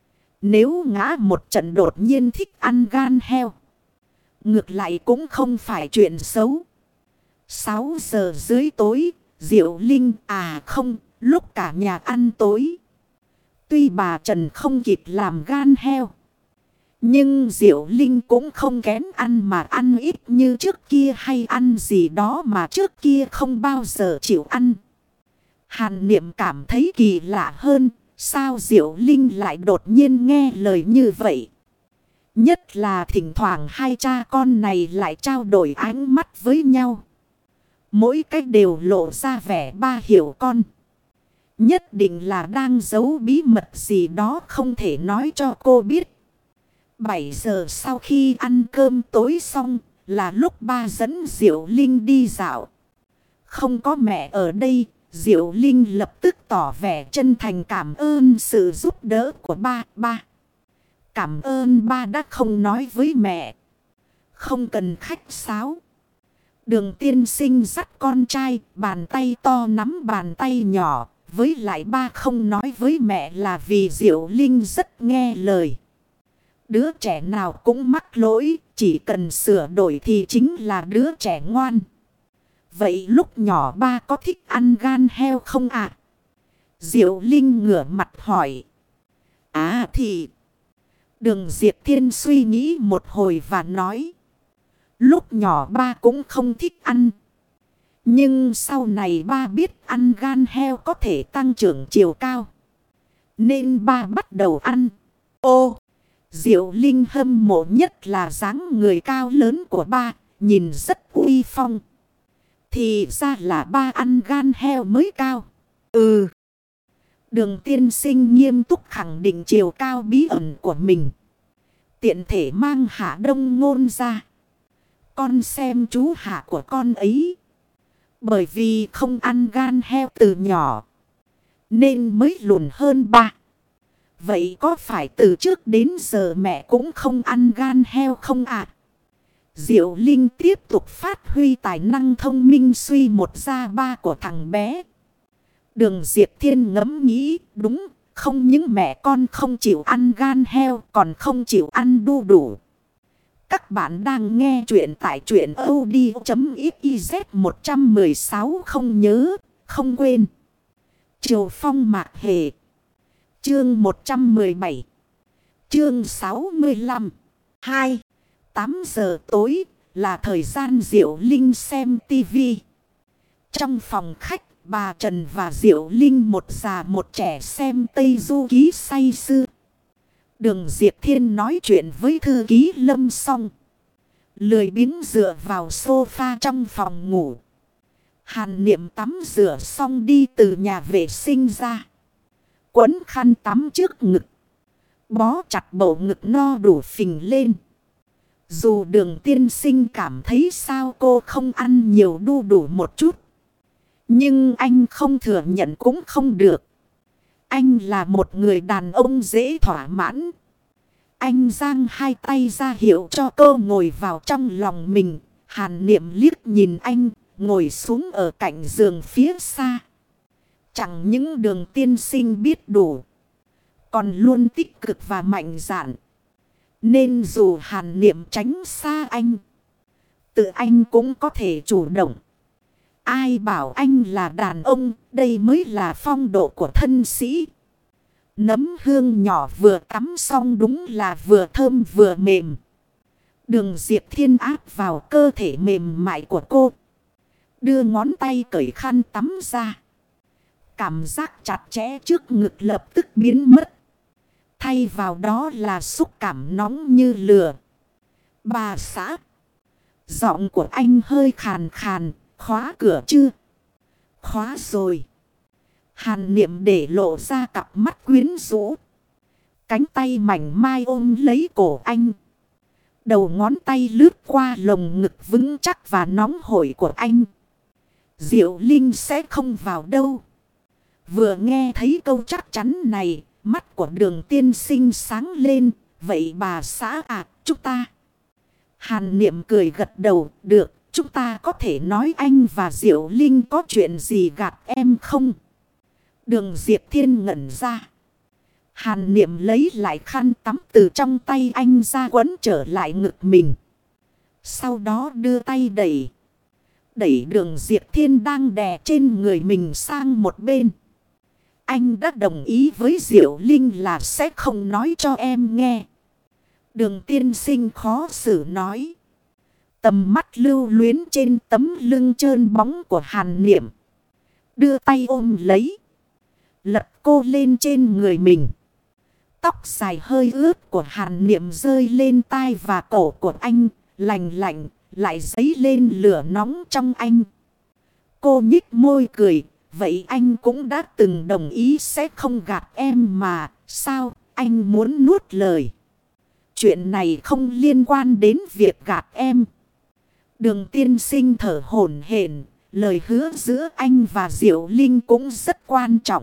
Nếu ngã một trận đột nhiên thích ăn gan heo, ngược lại cũng không phải chuyện xấu. Sáu giờ dưới tối, Diệu Linh à không, lúc cả nhà ăn tối. Tuy bà Trần không kịp làm gan heo, nhưng Diệu Linh cũng không kén ăn mà ăn ít như trước kia hay ăn gì đó mà trước kia không bao giờ chịu ăn. Hàn Niệm cảm thấy kỳ lạ hơn, sao Diệu Linh lại đột nhiên nghe lời như vậy? Nhất là thỉnh thoảng hai cha con này lại trao đổi ánh mắt với nhau. Mỗi cách đều lộ ra vẻ ba hiểu con. Nhất định là đang giấu bí mật gì đó không thể nói cho cô biết. bảy giờ sau khi ăn cơm tối xong là lúc ba dẫn Diệu Linh đi dạo. Không có mẹ ở đây, Diệu Linh lập tức tỏ vẻ chân thành cảm ơn sự giúp đỡ của ba. Ba. Cảm ơn ba đã không nói với mẹ. Không cần khách sáo. Đường tiên sinh dắt con trai, bàn tay to nắm bàn tay nhỏ. Với lại ba không nói với mẹ là vì Diệu Linh rất nghe lời. Đứa trẻ nào cũng mắc lỗi, chỉ cần sửa đổi thì chính là đứa trẻ ngoan. Vậy lúc nhỏ ba có thích ăn gan heo không ạ? À? Diệu Linh ngửa mặt hỏi. À thì... Đường Diệp Thiên suy nghĩ một hồi và nói. Lúc nhỏ ba cũng không thích ăn. Nhưng sau này ba biết ăn gan heo có thể tăng trưởng chiều cao, nên ba bắt đầu ăn. Ô! Diệu Linh hâm mộ nhất là dáng người cao lớn của ba, nhìn rất uy phong. Thì ra là ba ăn gan heo mới cao. Ừ. Đường tiên sinh nghiêm túc khẳng định chiều cao bí ẩn của mình. Tiện thể mang Hạ Đông Ngôn ra. Con xem chú Hạ của con ấy. Bởi vì không ăn gan heo từ nhỏ, nên mới lùn hơn ba. Vậy có phải từ trước đến giờ mẹ cũng không ăn gan heo không ạ? À? Diệu Linh tiếp tục phát huy tài năng thông minh suy một ra ba của thằng bé. Đường Diệp Thiên ngẫm nghĩ, đúng, không những mẹ con không chịu ăn gan heo còn không chịu ăn đu đủ. Các bạn đang nghe chuyện tại truyện audio chấm xyz một một sáu không nhớ, không quên. Triều Phong Mạc Hề. Chương một trăm mười bảy. Chương sáu mươi lăm. hai. tám giờ tối là thời gian Diệu Linh xem tivi. Trong phòng khách, bà Trần và Diệu Linh một già một trẻ xem Tây Du Ký say sưa. Đường Diệp Thiên nói chuyện với thư ký Lâm xong, lười biếng dựa vào sofa trong phòng ngủ. Hàn Niệm tắm rửa xong đi từ nhà vệ sinh ra. Quấn khăn tắm trước ngực. Bó chặt bầu ngực no đủ phình lên. Dù Đường tiên sinh cảm thấy sao cô không ăn nhiều đu đủ một chút. Nhưng anh không thừa nhận cũng không được. Anh là một người đàn ông dễ thỏa mãn. Anh giang hai tay ra hiệu cho cô ngồi vào trong lòng mình. Hàn Niệm liếc nhìn anh, ngồi xuống ở cạnh giường phía xa. Chẳng những Đường tiên sinh biết đủ, còn luôn tích cực và mạnh dạn. Nên dù Hàn Niệm tránh xa anh, tự anh cũng có thể chủ động. Ai bảo anh là đàn ông, đây mới là phong độ của thân sĩ. Nấm hương nhỏ vừa tắm xong đúng là vừa thơm vừa mềm. Đường Diệp Thiên áp vào cơ thể mềm mại của cô. Đưa ngón tay cởi khăn tắm ra. Cảm giác chặt chẽ trước ngực lập tức biến mất. Thay vào đó là xúc cảm nóng như lửa. Bà xã. Giọng của anh hơi khàn khàn. Khóa cửa chưa? Khóa rồi. Hàn Niệm để lộ ra cặp mắt quyến rũ. Cánh tay mảnh mai ôm lấy cổ anh. Đầu ngón tay lướt qua lồng ngực vững chắc và nóng hổi của anh. Diệu Linh sẽ không vào đâu. Vừa nghe thấy câu chắc chắn này, mắt của Đường tiên sinh sáng lên. Vậy bà xã à, chúng ta. Hàn Niệm cười gật đầu, được, chúng ta có thể nói anh và Diệu Linh có chuyện gì gạt em không? Đường Diệp Thiên ngẩn ra. Hàn Niệm lấy lại khăn tắm từ trong tay anh ra quấn trở lại ngực mình. Sau đó đưa tay đẩy. Đẩy Đường Diệp Thiên đang đè trên người mình sang một bên. Anh đã đồng ý với Diệu Linh là sẽ không nói cho em nghe. Đường tiên sinh khó xử nói. Tầm mắt lưu luyến trên tấm lưng trơn bóng của Hàn Niệm. Đưa tay ôm lấy. Lật cô lên trên người mình. Tóc dài hơi ướt của Hàn Niệm rơi lên tai và cổ của anh. Lành lạnh lại dấy lên lửa nóng trong anh. Cô nhích môi cười. Vậy anh cũng đã từng đồng ý sẽ không gạt em mà. Sao anh muốn nuốt lời? Chuyện này không liên quan đến việc gạt em. Đường tiên sinh thở hổn hển. Lời hứa giữa anh và Diệu Linh cũng rất quan trọng.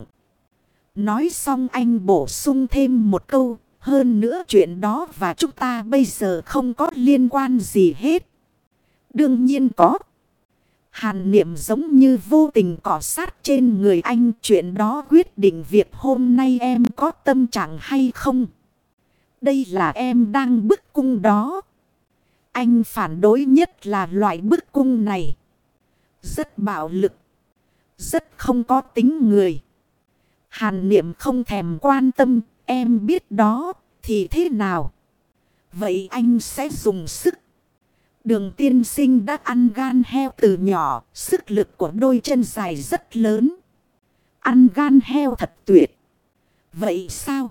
Nói xong anh bổ sung thêm một câu. Hơn nữa chuyện đó và chúng ta bây giờ không có liên quan gì hết. Đương nhiên có. Hàn Niệm giống như vô tình cọ sát trên người anh. Chuyện đó quyết định việc hôm nay em có tâm trạng hay không. Đây là em đang bức cung đó. Anh phản đối nhất là loại bức cung này. Rất bạo lực. Rất không có tính người. Hàn Niệm không thèm quan tâm. Em biết đó thì thế nào? Vậy anh sẽ dùng sức. Đường tiên sinh đã ăn gan heo từ nhỏ. Sức lực của đôi chân dài rất lớn. Ăn gan heo thật tuyệt. Vậy sao?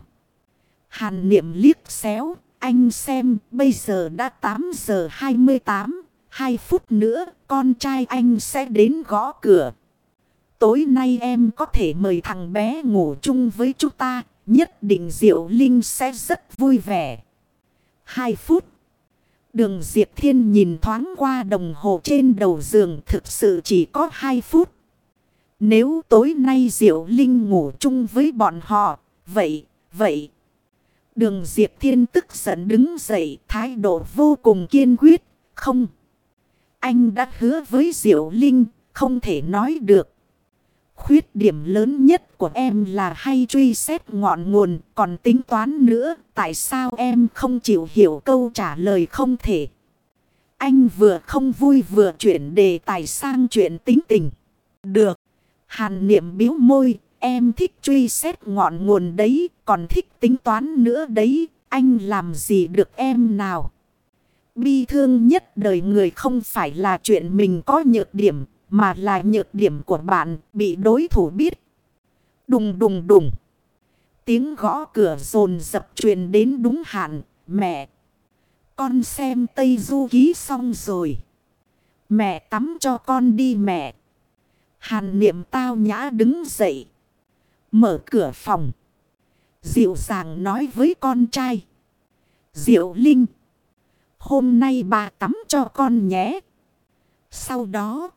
Hàn Niệm liếc xéo. Anh xem bây giờ đã tám giờ hai mươi tám. hai phút nữa con trai anh sẽ đến gõ cửa. Tối nay em có thể mời thằng bé ngủ chung với chúng ta. Nhất định Diệu Linh sẽ rất vui vẻ. hai phút. Đường Diệp Thiên nhìn thoáng qua đồng hồ trên đầu giường, thực sự chỉ có hai phút. Nếu tối nay Diệu Linh ngủ chung với bọn họ, vậy, vậy. Đường Diệp Thiên tức giận đứng dậy, thái độ vô cùng kiên quyết. Không. Anh đã hứa với Diệu Linh, không thể nói được. Khuyết điểm lớn nhất của em là hay truy xét ngọn nguồn, còn tính toán nữa. Tại sao em không chịu hiểu câu trả lời không thể? Anh vừa không vui vừa chuyển đề tài sang chuyện tính tình. Được. Hàn Niệm biếu môi. Em thích truy xét ngọn nguồn đấy. Còn thích tính toán nữa đấy. Anh làm gì được em nào? Bi thương nhất đời người không phải là chuyện mình có nhược điểm, mà là nhược điểm của bạn bị đối thủ biết. Đùng đùng đùng. Tiếng gõ cửa dồn dập truyền đến đúng hạn. Mẹ. Con xem Tây Du Ký xong rồi. Mẹ tắm cho con đi mẹ. Hàn Niệm tao nhã đứng dậy. Mở cửa phòng. Dịu dàng nói với con trai. Diệu Linh. Hôm nay bà tắm cho con nhé. Sau đó.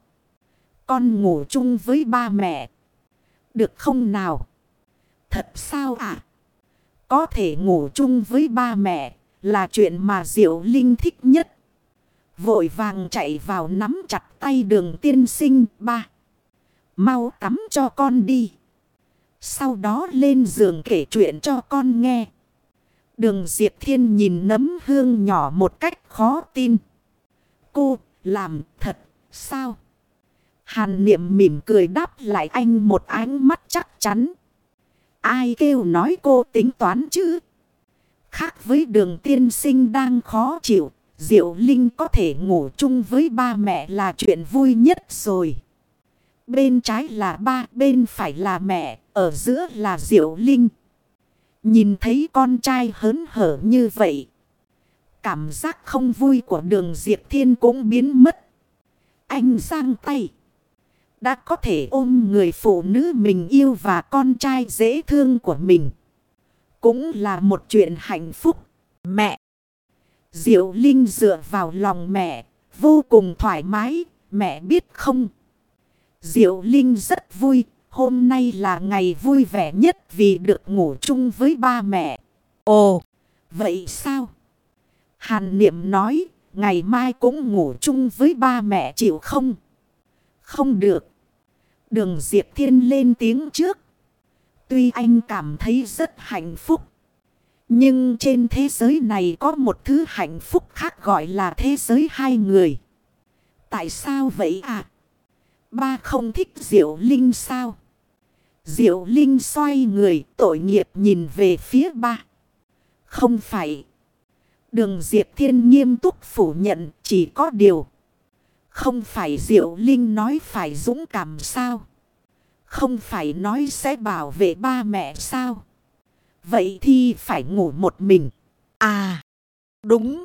Con ngủ chung với ba mẹ. Được không nào? Thật sao ạ? À? Có thể ngủ chung với ba mẹ. Là chuyện mà Diệu Linh thích nhất. Vội vàng chạy vào nắm chặt tay Đường tiên sinh. Ba. Mau tắm cho con đi. Sau đó lên giường kể chuyện cho con nghe. Đường Diệp Thiên nhìn nấm hương nhỏ một cách khó tin. Cô làm thật sao? Hàn Niệm mỉm cười đáp lại anh một ánh mắt chắc chắn. Ai kêu nói cô tính toán chứ? Khác với Đường tiên sinh đang khó chịu. Diệu Linh có thể ngủ chung với ba mẹ là chuyện vui nhất rồi. Bên trái là ba, bên phải là mẹ, ở giữa là Diệu Linh. Nhìn thấy con trai hớn hở như vậy. Cảm giác không vui của Đường Diệp Thiên cũng biến mất. Anh giang tay. Đã có thể ôm người phụ nữ mình yêu và con trai dễ thương của mình. Cũng là một chuyện hạnh phúc. Mẹ. Diệu Linh dựa vào lòng mẹ. Vô cùng thoải mái. Mẹ biết không? Diệu Linh rất vui. Hôm nay là ngày vui vẻ nhất vì được ngủ chung với ba mẹ. Ồ, vậy sao? Hàn Niệm nói, ngày mai cũng ngủ chung với ba mẹ chịu không? Không được. Đường Diệp Thiên lên tiếng trước. Tuy anh cảm thấy rất hạnh phúc. Nhưng trên thế giới này có một thứ hạnh phúc khác gọi là thế giới hai người. Tại sao vậy à? Ba không thích Diệu Linh sao? Diệu Linh xoay người tội nghiệp nhìn về phía ba. Không phải. Đường Diệp Thiên nghiêm túc phủ nhận chỉ có điều. Không phải Diệu Linh nói phải dũng cảm sao? Không phải nói sẽ bảo vệ ba mẹ sao? Vậy thì phải ngủ một mình. À, đúng.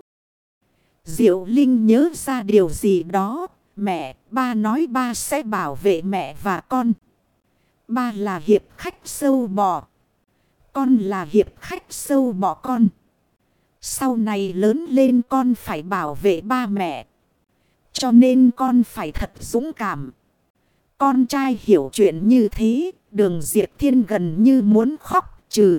Diệu Linh nhớ ra điều gì đó. Mẹ, ba nói ba sẽ bảo vệ mẹ và con. Ba là hiệp khách sâu bọ. Con là hiệp khách sâu bọ con. Sau này lớn lên con phải bảo vệ ba mẹ. Cho nên con phải thật dũng cảm. Con trai hiểu chuyện như thế. Đường Diệp Thiên gần như muốn khóc trừ.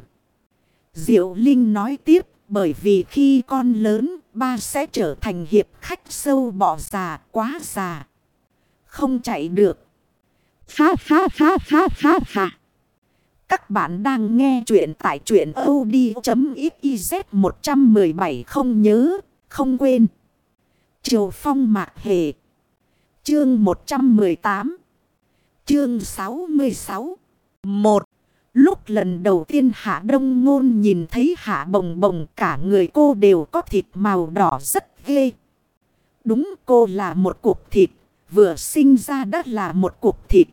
Diệu Linh nói tiếp. Bởi vì khi con lớn, ba sẽ trở thành hiệp khách sâu bọ già, quá già. Không chạy được. Ha ha ha ha ha ha. Các bạn đang nghe chuyện tại truyện audio.xyz một một bảy không nhớ, không quên. Triều Phong Mạc Hề. Chương một trăm mười tám. Chương sáu mươi sáu. một. Lúc lần đầu tiên Hạ Đông Ngôn nhìn thấy Hạ Bồng Bồng cả người cô đều có thịt màu đỏ rất ghê. Đúng, cô là một cục thịt, vừa sinh ra đã là một cục thịt.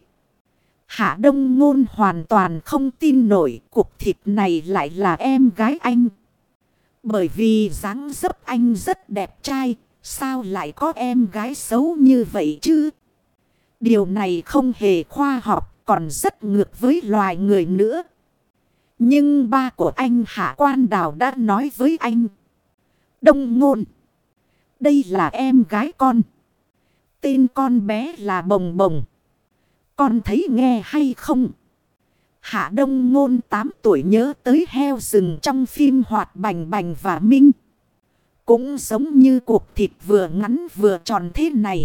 Hạ Đông Ngôn hoàn toàn không tin nổi cục thịt này lại là em gái anh. Bởi vì dáng dấp anh rất đẹp trai, sao lại có em gái xấu như vậy chứ? Điều này không hề khoa học. Còn rất ngược với loài người nữa. Nhưng ba của anh Hạ Quan Đào đã nói với anh. Đông Ngôn. Đây là em gái con. Tên con bé là Bồng Bồng. Con thấy nghe hay không? Hạ Đông Ngôn tám tuổi nhớ tới heo rừng trong phim Hoạt Bành Bành và Minh. Cũng giống như cuộc thịt vừa ngắn vừa tròn thế này.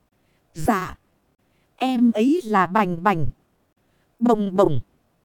Dạ. Em ấy là Bành Bành. Bồng Bồng.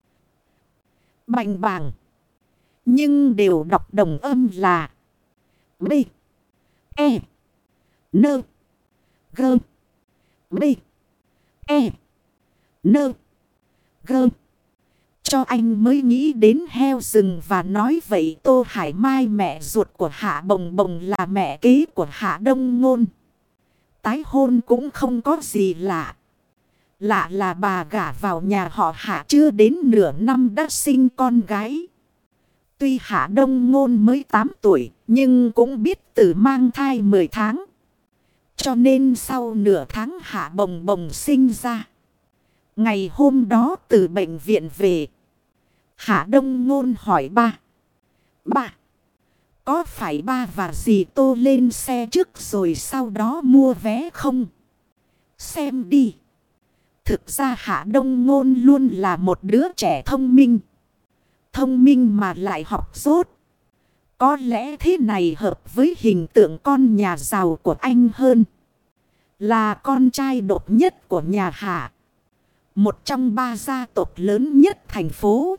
Bành Bàng. Nhưng đều đọc đồng âm là B. E. N. G. B. E. N. G. Cho anh mới nghĩ đến heo rừng và nói vậy Tô Hải Mai mẹ ruột của Hạ Bồng Bồng là mẹ kế của Hạ Đông Ngôn. Tái hôn cũng không có gì lạ. Lạ là bà gả vào nhà họ Hạ chưa đến nửa năm đã sinh con gái. Tuy Hạ Đông Ngôn mới tám tuổi nhưng cũng biết từ mang thai mười tháng. Cho nên sau nửa tháng Hạ Bồng Bồng sinh ra. Ngày hôm đó từ bệnh viện về. Hạ Đông Ngôn hỏi ba. Ba, có phải ba và dì Tô lên xe trước rồi sau đó mua vé không? Xem đi. Thực ra Hạ Đông Ngôn luôn là một đứa trẻ thông minh. Thông minh mà lại học dốt. Có lẽ thế này hợp với hình tượng con nhà giàu của anh hơn. Là con trai độc nhất của nhà Hạ. Một trong ba gia tộc lớn nhất thành phố.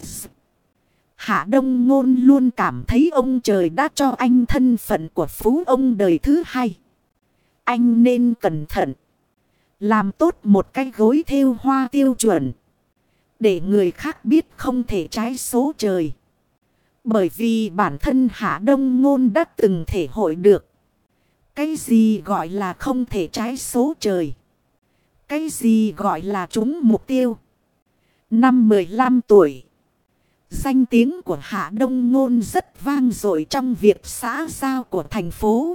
Hạ Đông Ngôn luôn cảm thấy ông trời đã cho anh thân phận của phú ông đời thứ hai. Anh nên cẩn thận. Làm tốt một cái gối thêu hoa tiêu chuẩn. Để người khác biết không thể trái số trời. Bởi vì bản thân Hạ Đông Ngôn đã từng thể hội được. Cái gì gọi là không thể trái số trời? Cái gì gọi là trúng mục tiêu? Năm mười lăm tuổi. Danh tiếng của Hạ Đông Ngôn rất vang dội trong việc xã giao của thành phố.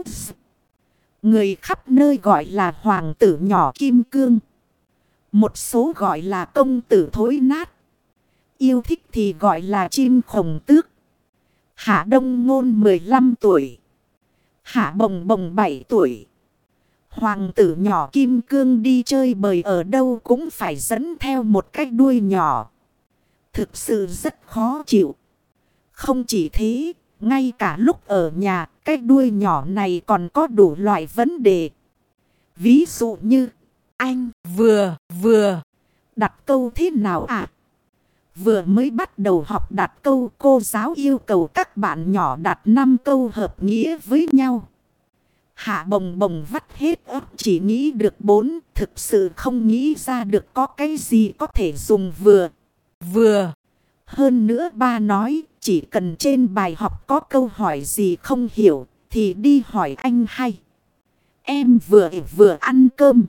Người khắp nơi gọi là hoàng tử nhỏ kim cương. Một số gọi là công tử thối nát. Yêu thích thì gọi là chim khổng tước. Hạ Đông Ngôn mười lăm tuổi. Hạ Bồng Bồng bảy tuổi. Hoàng tử nhỏ kim cương đi chơi bời ở đâu cũng phải dẫn theo một cái đuôi nhỏ. Thực sự rất khó chịu. Không chỉ thế, ngay cả lúc ở nhà, cái đuôi nhỏ này còn có đủ loại vấn đề. Ví dụ như, anh vừa, vừa, đặt câu thế nào ạ? À? Vừa mới bắt đầu học đặt câu, cô giáo yêu cầu các bạn nhỏ đặt năm câu hợp nghĩa với nhau. Hạ Bồng Bồng vắt hết óc chỉ nghĩ được bốn, thực sự không nghĩ ra được có cái gì có thể dùng vừa, vừa. Hơn nữa ba nói, chỉ cần trên bài học có câu hỏi gì không hiểu, thì đi hỏi anh hay. Em vừa vừa ăn cơm.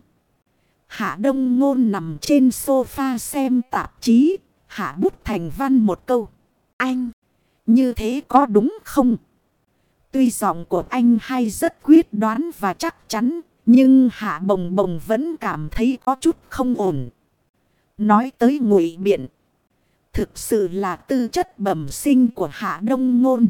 Hạ Đông Ngôn nằm trên sofa xem tạp chí, hạ bút thành văn một câu. Anh, như thế có đúng không? Tuy giọng của anh hay rất quyết đoán và chắc chắn, nhưng Hạ Bồng Bồng vẫn cảm thấy có chút không ổn. Nói tới ngụy biện. Thực sự là tư chất bẩm sinh của Hạ Đông Ngôn.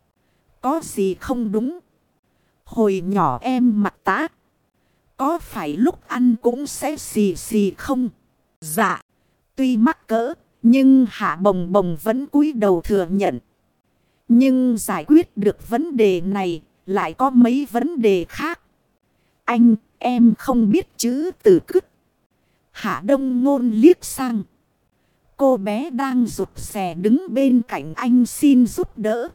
Có gì không đúng? Hồi nhỏ em mặc tá. Có phải lúc ăn cũng sẽ xì xì không? Dạ. Tuy mắc cỡ, nhưng Hạ Bồng Bồng vẫn cúi đầu thừa nhận. Nhưng giải quyết được vấn đề này, lại có mấy vấn đề khác. Anh, em không biết chữ từ cứt. Hạ Đông Ngôn liếc sang. Cô bé đang rụt rè đứng bên cạnh anh xin giúp đỡ.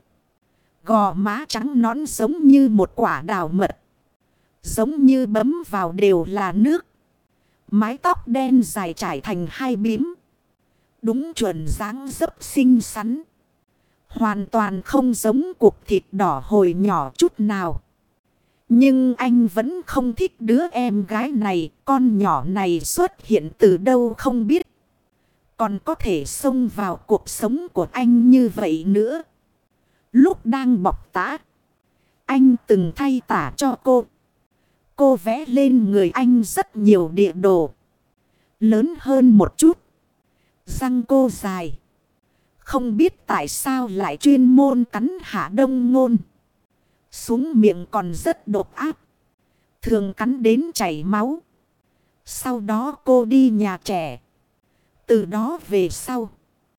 Gò má trắng nõn giống như một quả đào mật. Giống như bấm vào đều là nước. Mái tóc đen dài trải thành hai bím. Đúng chuẩn dáng dấp xinh xắn. Hoàn toàn không giống cục thịt đỏ hồi nhỏ chút nào. Nhưng anh vẫn không thích đứa em gái này. Con nhỏ này xuất hiện từ đâu không biết. Còn có thể xông vào cuộc sống của anh như vậy nữa. Lúc đang bọc tã, anh từng thay tả cho cô. Cô vẽ lên người anh rất nhiều địa đồ. Lớn hơn một chút. Răng cô dài. Không biết tại sao lại chuyên môn cắn Hạ Đông Ngôn. Xuống miệng còn rất độc ác. Thường cắn đến chảy máu. Sau đó cô đi nhà trẻ. Từ đó về sau.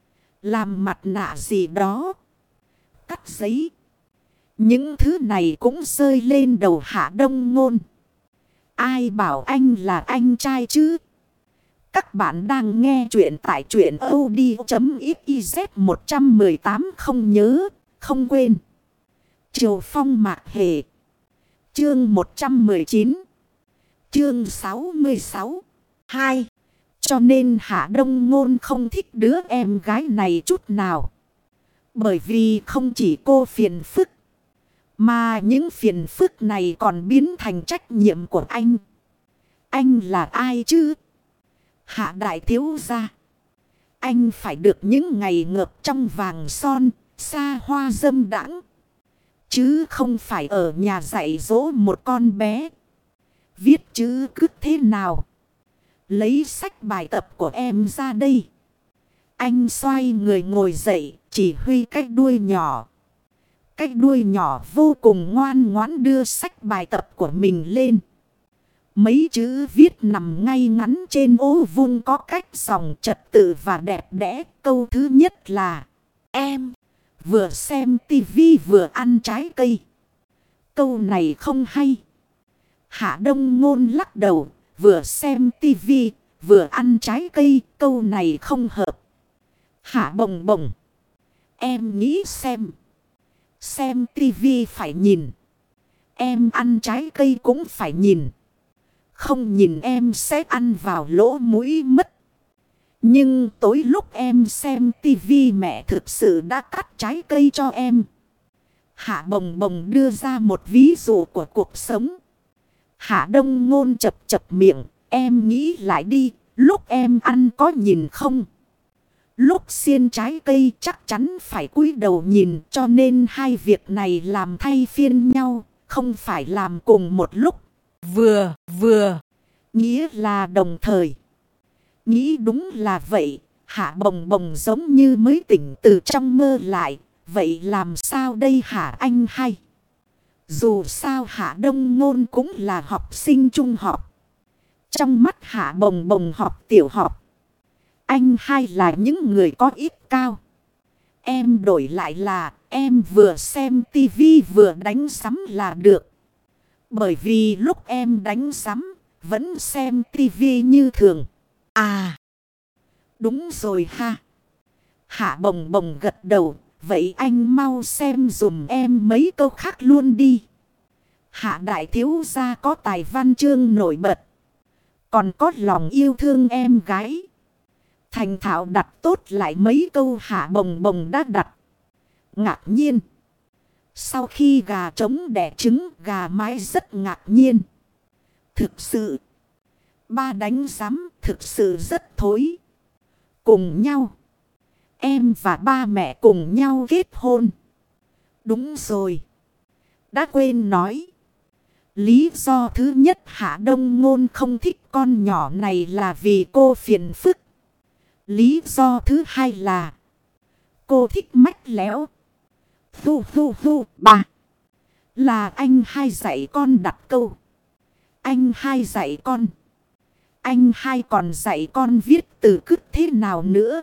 Làm mặt nạ gì đó. Cắt giấy. Những thứ này cũng rơi lên đầu Hạ Đông Ngôn. Ai bảo anh là anh trai chứ? Các bạn đang nghe chuyện tại truyện audio.xyz một một tám không nhớ, không quên. Triều Phong Mạc Hề. Chương một trăm mười chín. Chương sáu mươi sáu. hai. Cho nên Hạ Đông Ngôn không thích đứa em gái này chút nào. Bởi vì không chỉ cô phiền phức. Mà những phiền phức này còn biến thành trách nhiệm của anh. Anh là ai chứ? Hạ đại thiếu gia. Anh phải được những ngày ngợp trong vàng son, xa hoa dâm đãng. Chứ không phải ở nhà dạy dỗ một con bé. Viết chữ cứ thế nào. Lấy sách bài tập của em ra đây. Anh xoay người ngồi dậy, chỉ huy cái đuôi nhỏ. Cái đuôi nhỏ vô cùng ngoan ngoãn đưa sách bài tập của mình lên. Mấy chữ viết nằm ngay ngắn trên ô vuông có cách dòng trật tự và đẹp đẽ. Câu thứ nhất là: em vừa xem tivi vừa ăn trái cây. Câu này không hay. Hạ Đông Ngôn lắc đầu. Vừa xem tivi vừa ăn trái cây. Câu này không hợp. Hạ Bồng Bồng, em nghĩ xem. Xem tivi phải nhìn. Em ăn trái cây cũng phải nhìn. Không nhìn em sẽ ăn vào lỗ mũi mất. Nhưng tối lúc em xem tivi mẹ thực sự đã cắt trái cây cho em. Hạ Bồng Bồng đưa ra một ví dụ của cuộc sống. Hạ Đông Ngôn chập chập miệng. Em nghĩ lại đi. Lúc em ăn có nhìn không? Lúc xiên trái cây chắc chắn phải cúi đầu nhìn. Cho nên hai việc này làm thay phiên nhau. Không phải làm cùng một lúc. Vừa, vừa. Nghĩa là đồng thời. Nghĩ đúng là vậy. Hạ Bồng Bồng giống như mới tỉnh từ trong mơ lại. Vậy làm sao đây hả anh hay? Dù sao Hạ Đông Ngôn cũng là học sinh trung học. Trong mắt Hạ Bồng Bồng học tiểu học. Anh hai là những người có ít cao. Em đổi lại là em vừa xem tivi vừa đánh sắm là được. Bởi vì lúc em đánh sắm vẫn xem tivi như thường. À, đúng rồi ha. Hạ Bồng Bồng gật đầu. Vậy anh mau xem dùm em mấy câu khác luôn đi. Hạ đại thiếu gia có tài văn chương nổi bật. Còn có lòng yêu thương em gái. Thành thạo đặt tốt lại mấy câu Hạ Bồng Bồng đã đặt. Ngạc nhiên. Sau khi gà trống đẻ trứng, gà mái rất ngạc nhiên. Thực sự. Ba đánh giám thực sự rất thối. Cùng nhau. Em và ba mẹ cùng nhau kết hôn. Đúng rồi. Đã quên nói. Lý do thứ nhất Hạ Đông Ngôn không thích con nhỏ này là vì cô phiền phức. Lý do thứ hai là cô thích mách léo. Thu thu thu bà. Là anh hai dạy con đặt câu. Anh hai dạy con. Anh hai còn dạy con viết từ cứt thế nào nữa.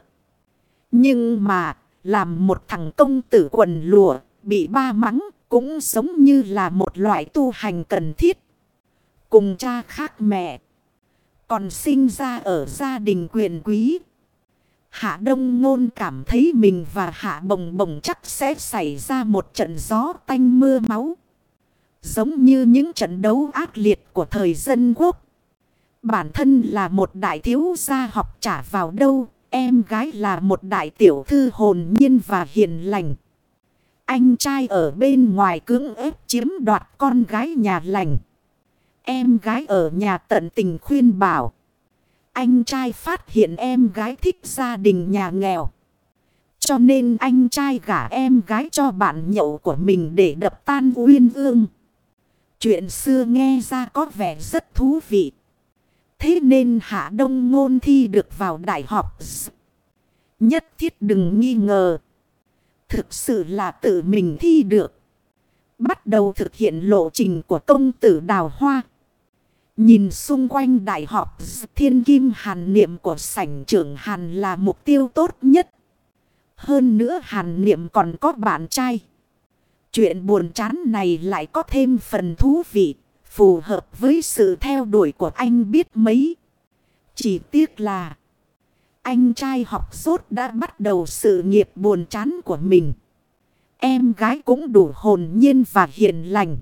Nhưng mà làm một thằng công tử quần lụa bị ba mắng cũng giống như là một loại tu hành cần thiết. Cùng cha khác mẹ. Còn sinh ra ở gia đình quyền quý. Hạ Đông Ngôn cảm thấy mình và Hạ Bồng Bồng chắc sẽ xảy ra một trận gió tanh mưa máu. Giống như những trận đấu ác liệt của thời dân quốc. Bản thân là một đại thiếu gia học trả vào đâu. Em gái là một đại tiểu thư hồn nhiên và hiền lành. Anh trai ở bên ngoài cưỡng ép chiếm đoạt con gái nhà lành. Em gái ở nhà tận tình khuyên bảo. Anh trai phát hiện em gái thích gia đình nhà nghèo. Cho nên anh trai gả em gái cho bạn nhậu của mình để đập tan uyên ương. Chuyện xưa nghe ra có vẻ rất thú vị. Thế nên Hạ Đông Ngôn thi được vào đại học. Nhất thiết đừng nghi ngờ. Thực sự là tự mình thi được. Bắt đầu thực hiện lộ trình của công tử Đào Hoa. Nhìn xung quanh đại học, thiên kim Hàn Niệm của sảnh trưởng Hàn là mục tiêu tốt nhất. Hơn nữa Hàn Niệm còn có bạn trai. Chuyện buồn chán này lại có thêm phần thú vị, phù hợp với sự theo đuổi của anh biết mấy. Chỉ tiếc là anh trai học dốt đã bắt đầu sự nghiệp buồn chán của mình. Em gái cũng đủ hồn nhiên và hiền lành.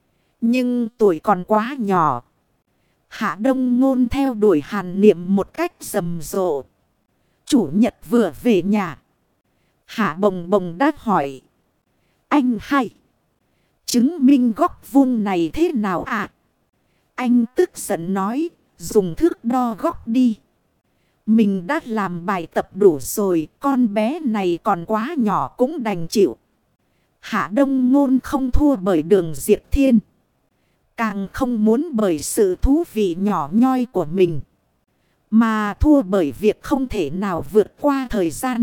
Nhưng tuổi còn quá nhỏ. Hạ Đông Ngôn theo đuổi Hàn Niệm một cách rầm rộ. Chủ nhật vừa về nhà. Hạ Bồng Bồng đã hỏi. Anh hai. Chứng minh góc vuông này thế nào ạ? À? Anh tức giận nói. Dùng thước đo góc đi. Mình đã làm bài tập đủ rồi. Con bé này còn quá nhỏ cũng đành chịu. Hạ Đông Ngôn không thua bởi Đường Diệp Thiên. Càng không muốn bởi sự thú vị nhỏ nhoi của mình. Mà thua bởi việc không thể nào vượt qua thời gian.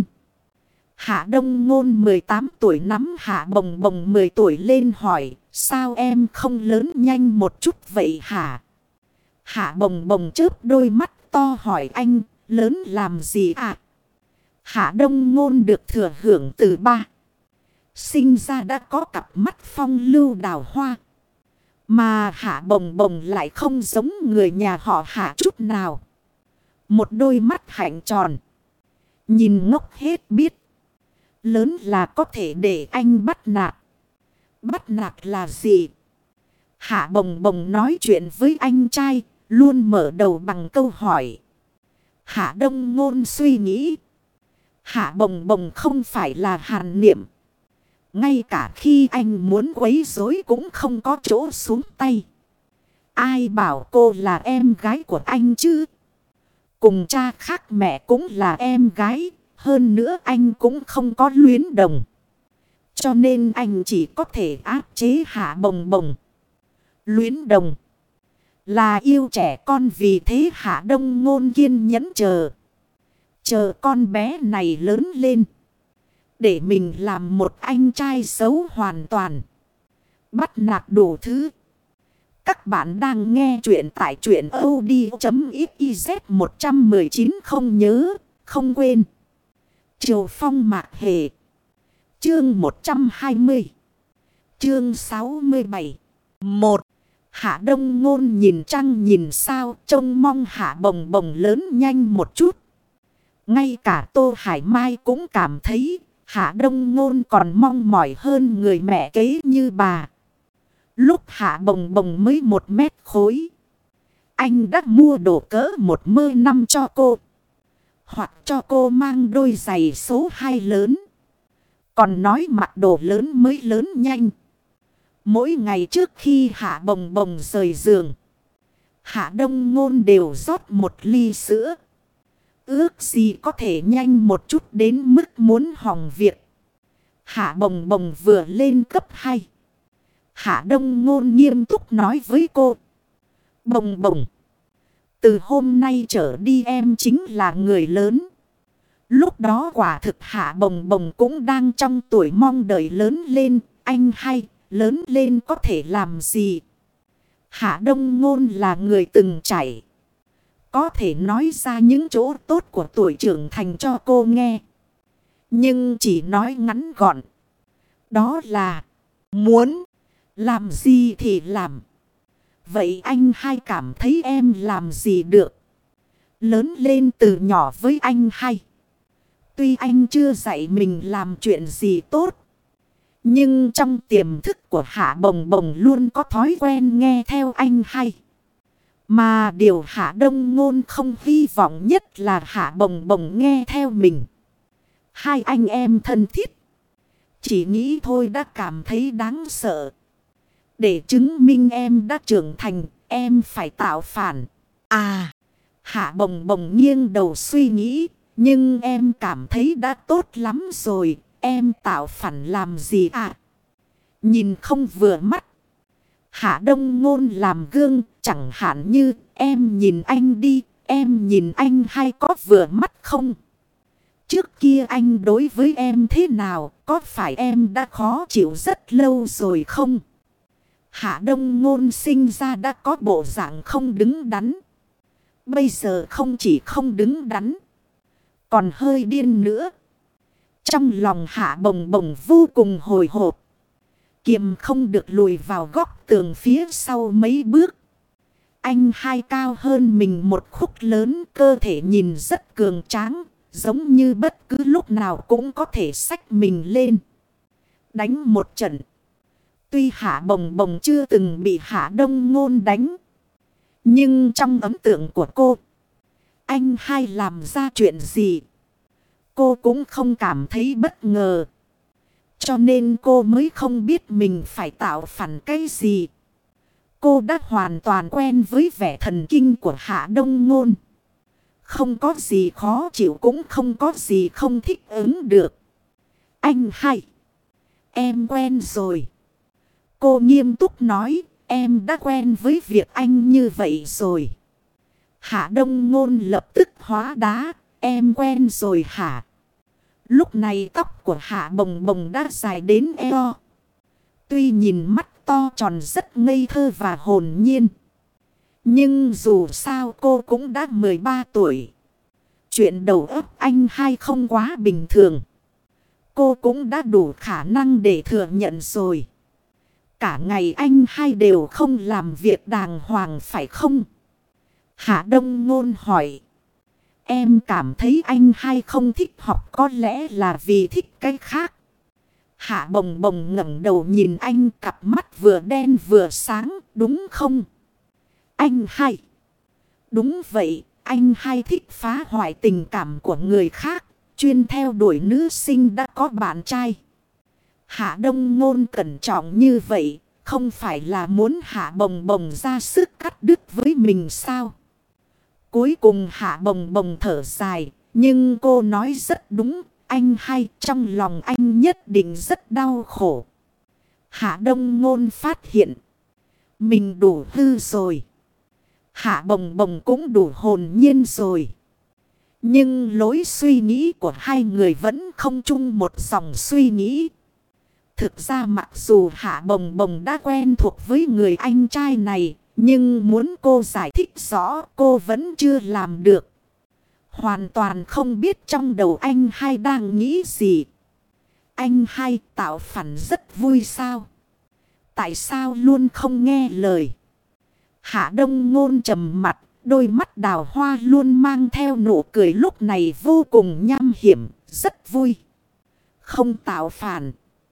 Hạ Đông Ngôn mười tám tuổi nắm Hạ Bồng Bồng mười tuổi lên hỏi. Sao em không lớn nhanh một chút vậy hả? Hạ Bồng Bồng chớp đôi mắt to hỏi anh. Lớn làm gì ạ? Hạ Đông Ngôn được thừa hưởng từ ba. Sinh ra đã có cặp mắt phong lưu đào hoa. Mà Hạ Bồng Bồng lại không giống người nhà họ Hạ chút nào. Một đôi mắt hạnh tròn. Nhìn ngốc hết biết. Lớn là có thể để anh bắt nạt. Bắt nạt là gì? Hạ Bồng Bồng nói chuyện với anh trai. Luôn mở đầu bằng câu hỏi. Hạ Đông Ngôn suy nghĩ. Hạ Bồng Bồng không phải là Hàn Niệm. Ngay cả khi anh muốn quấy rối cũng không có chỗ xuống tay. Ai bảo cô là em gái của anh chứ? Cùng cha khác mẹ cũng là em gái. Hơn nữa anh cũng không có luyến đồng. Cho nên anh chỉ có thể áp chế Hạ Bồng Bồng. Luyến đồng là yêu trẻ con, vì thế Hạ Đông Ngôn kiên nhẫn chờ. Chờ con bé này lớn lên. Để mình làm một anh trai xấu hoàn toàn. Bắt nạt đủ thứ. Các bạn đang nghe chuyện tại truyện audio.xyz một một chín không nhớ, không quên. Triều Phong Mạc Hề. Chương một trăm hai mươi. Chương sáu mươi bảy. một. Hạ Đông Ngôn nhìn trăng nhìn sao, trông mong Hạ Bồng Bồng lớn nhanh một chút. Ngay cả Tô Hải Mai cũng cảm thấy Hạ Đông Ngôn còn mong mỏi hơn người mẹ kế như bà. Lúc Hạ Bồng Bồng mới một mét khối, anh đã mua đồ cỡ một mơ năm cho cô. Hoặc cho cô mang đôi giày số hai lớn. Còn nói mặc đồ lớn mới lớn nhanh. Mỗi ngày trước khi Hạ Bồng Bồng rời giường, Hạ Đông Ngôn đều rót một ly sữa. Ước gì có thể nhanh một chút đến mức muốn hỏng việc. Hạ Bồng Bồng vừa lên cấp hai. Hạ Đông Ngôn nghiêm túc nói với cô. Bồng Bồng, từ hôm nay trở đi em chính là người lớn. Lúc đó quả thực Hạ Bồng Bồng cũng đang trong tuổi mong đợi lớn lên. Anh hay, lớn lên có thể làm gì? Hạ Đông Ngôn là người từng trải. Có thể nói ra những chỗ tốt của tuổi trưởng thành cho cô nghe. Nhưng chỉ nói ngắn gọn. Đó là muốn làm gì thì làm. Vậy anh hai cảm thấy em làm gì được? Lớn lên từ nhỏ với anh hai. Tuy anh chưa dạy mình làm chuyện gì tốt, nhưng trong tiềm thức của Hạ Bồng Bồng luôn có thói quen nghe theo anh hai. Mà điều Hạ Đông Ngôn không hy vọng nhất là Hạ Bồng Bồng nghe theo mình. Hai anh em thân thiết, chỉ nghĩ thôi đã cảm thấy đáng sợ. Để chứng minh em đã trưởng thành, em phải tạo phản. À, Hạ Bồng Bồng nghiêng đầu suy nghĩ. Nhưng em cảm thấy đã tốt lắm rồi. Em tạo phản làm gì ạ? À? Nhìn không vừa mắt. Hạ Đông Ngôn làm gương. Chẳng hạn như em nhìn anh đi. Em nhìn anh hay có vừa mắt không? Trước kia anh đối với em thế nào? Có phải em đã khó chịu rất lâu rồi không? Hạ Đông Ngôn sinh ra đã có bộ dạng không đứng đắn. Bây giờ không chỉ không đứng đắn, còn hơi điên nữa. Trong lòng Hạ Bồng Bồng vô cùng hồi hộp. Kiềm không được lùi vào góc tường phía sau mấy bước. Anh hai cao hơn mình một khúc lớn, cơ thể nhìn rất cường tráng. Giống như bất cứ lúc nào cũng có thể xách mình lên đánh một trận. Tuy Hạ Bồng Bồng chưa từng bị Hạ Đông Ngôn đánh, nhưng trong ấn tượng của cô, anh hai làm ra chuyện gì cô cũng không cảm thấy bất ngờ. Cho nên cô mới không biết mình phải tạo phản cái gì. Cô đã hoàn toàn quen với vẻ thần kinh của Hạ Đông Ngôn. Không có gì khó chịu, cũng không có gì không thích ứng được. Anh hai, em quen rồi. Cô nghiêm túc nói, em đã quen với việc anh như vậy rồi. Hạ Đông Ngôn lập tức hóa đá. Em quen rồi hả? Lúc này tóc của Hạ Bồng Bồng đã dài đến eo. Tuy nhìn mắt to tròn rất ngây thơ và hồn nhiên. Nhưng dù sao cô cũng đã mười ba tuổi. Chuyện đầu óc anh hai không quá bình thường. Cô cũng đã đủ khả năng để thừa nhận rồi. Cả ngày anh hai đều không làm việc đàng hoàng phải không? Hạ Đông Ngôn hỏi. Em cảm thấy anh hai không thích học có lẽ là vì thích cái khác. Hạ Bồng Bồng ngẩng đầu nhìn anh, cặp mắt vừa đen vừa sáng, đúng không? Anh hai. Đúng vậy, anh hai thích phá hoại tình cảm của người khác, chuyên theo đuổi nữ sinh đã có bạn trai. Hạ Đông Ngôn cẩn trọng như vậy, không phải là muốn Hạ Bồng Bồng ra sức cắt đứt với mình sao? Cuối cùng Hạ Bồng Bồng thở dài, nhưng cô nói rất đúng, anh hai trong lòng anh nhất định rất đau khổ. Hạ Đông Ngôn phát hiện mình đủ hư rồi. Hạ Bồng Bồng cũng đủ hồn nhiên rồi. Nhưng lối suy nghĩ của hai người vẫn không chung một dòng suy nghĩ. Thực ra mặc dù Hạ Bồng Bồng đã quen thuộc với người anh trai này, nhưng muốn cô giải thích rõ cô vẫn chưa làm được. Hoàn toàn không biết trong đầu anh hai đang nghĩ gì. Anh hai tạo phản rất vui sao? Tại sao luôn không nghe lời? Hạ Đông Ngôn trầm mặt, đôi mắt đào hoa luôn mang theo nụ cười lúc này vô cùng nham hiểm, rất vui. Không tạo phản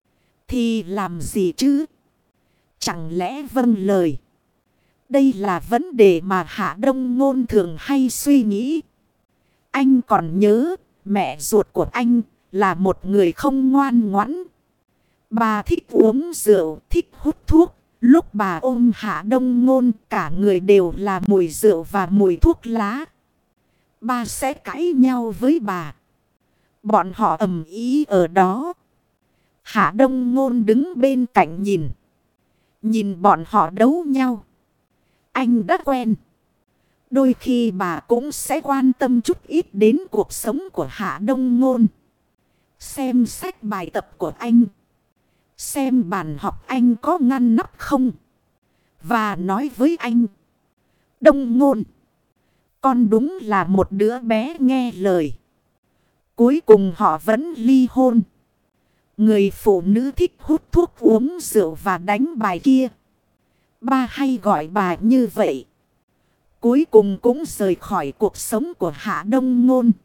thì làm gì chứ? Chẳng lẽ vâng lời? Đây là vấn đề mà Hạ Đông Ngôn thường hay suy nghĩ. Anh còn nhớ mẹ ruột của anh là một người không ngoan ngoãn. Bà thích uống rượu, thích hút thuốc. Lúc bà ôm Hạ Đông Ngôn cả người đều là mùi rượu và mùi thuốc lá. Bà sẽ cãi nhau với bà. Bọn họ ầm ĩ ở đó. Hạ Đông Ngôn đứng bên cạnh nhìn. Nhìn bọn họ đấu nhau. Anh đã quen. Đôi khi bà cũng sẽ quan tâm chút ít đến cuộc sống của Hạ Đông Ngôn. Xem sách bài tập của anh. Xem bàn học anh có ngăn nắp không. Và nói với anh. Đông Ngôn. Con đúng là một đứa bé nghe lời. Cuối cùng họ vẫn ly hôn. Người phụ nữ thích hút thuốc uống rượu và đánh bài kia. Ba hay gọi bà như vậy. Cuối cùng cũng rời khỏi cuộc sống của Hạ Đông Ngôn.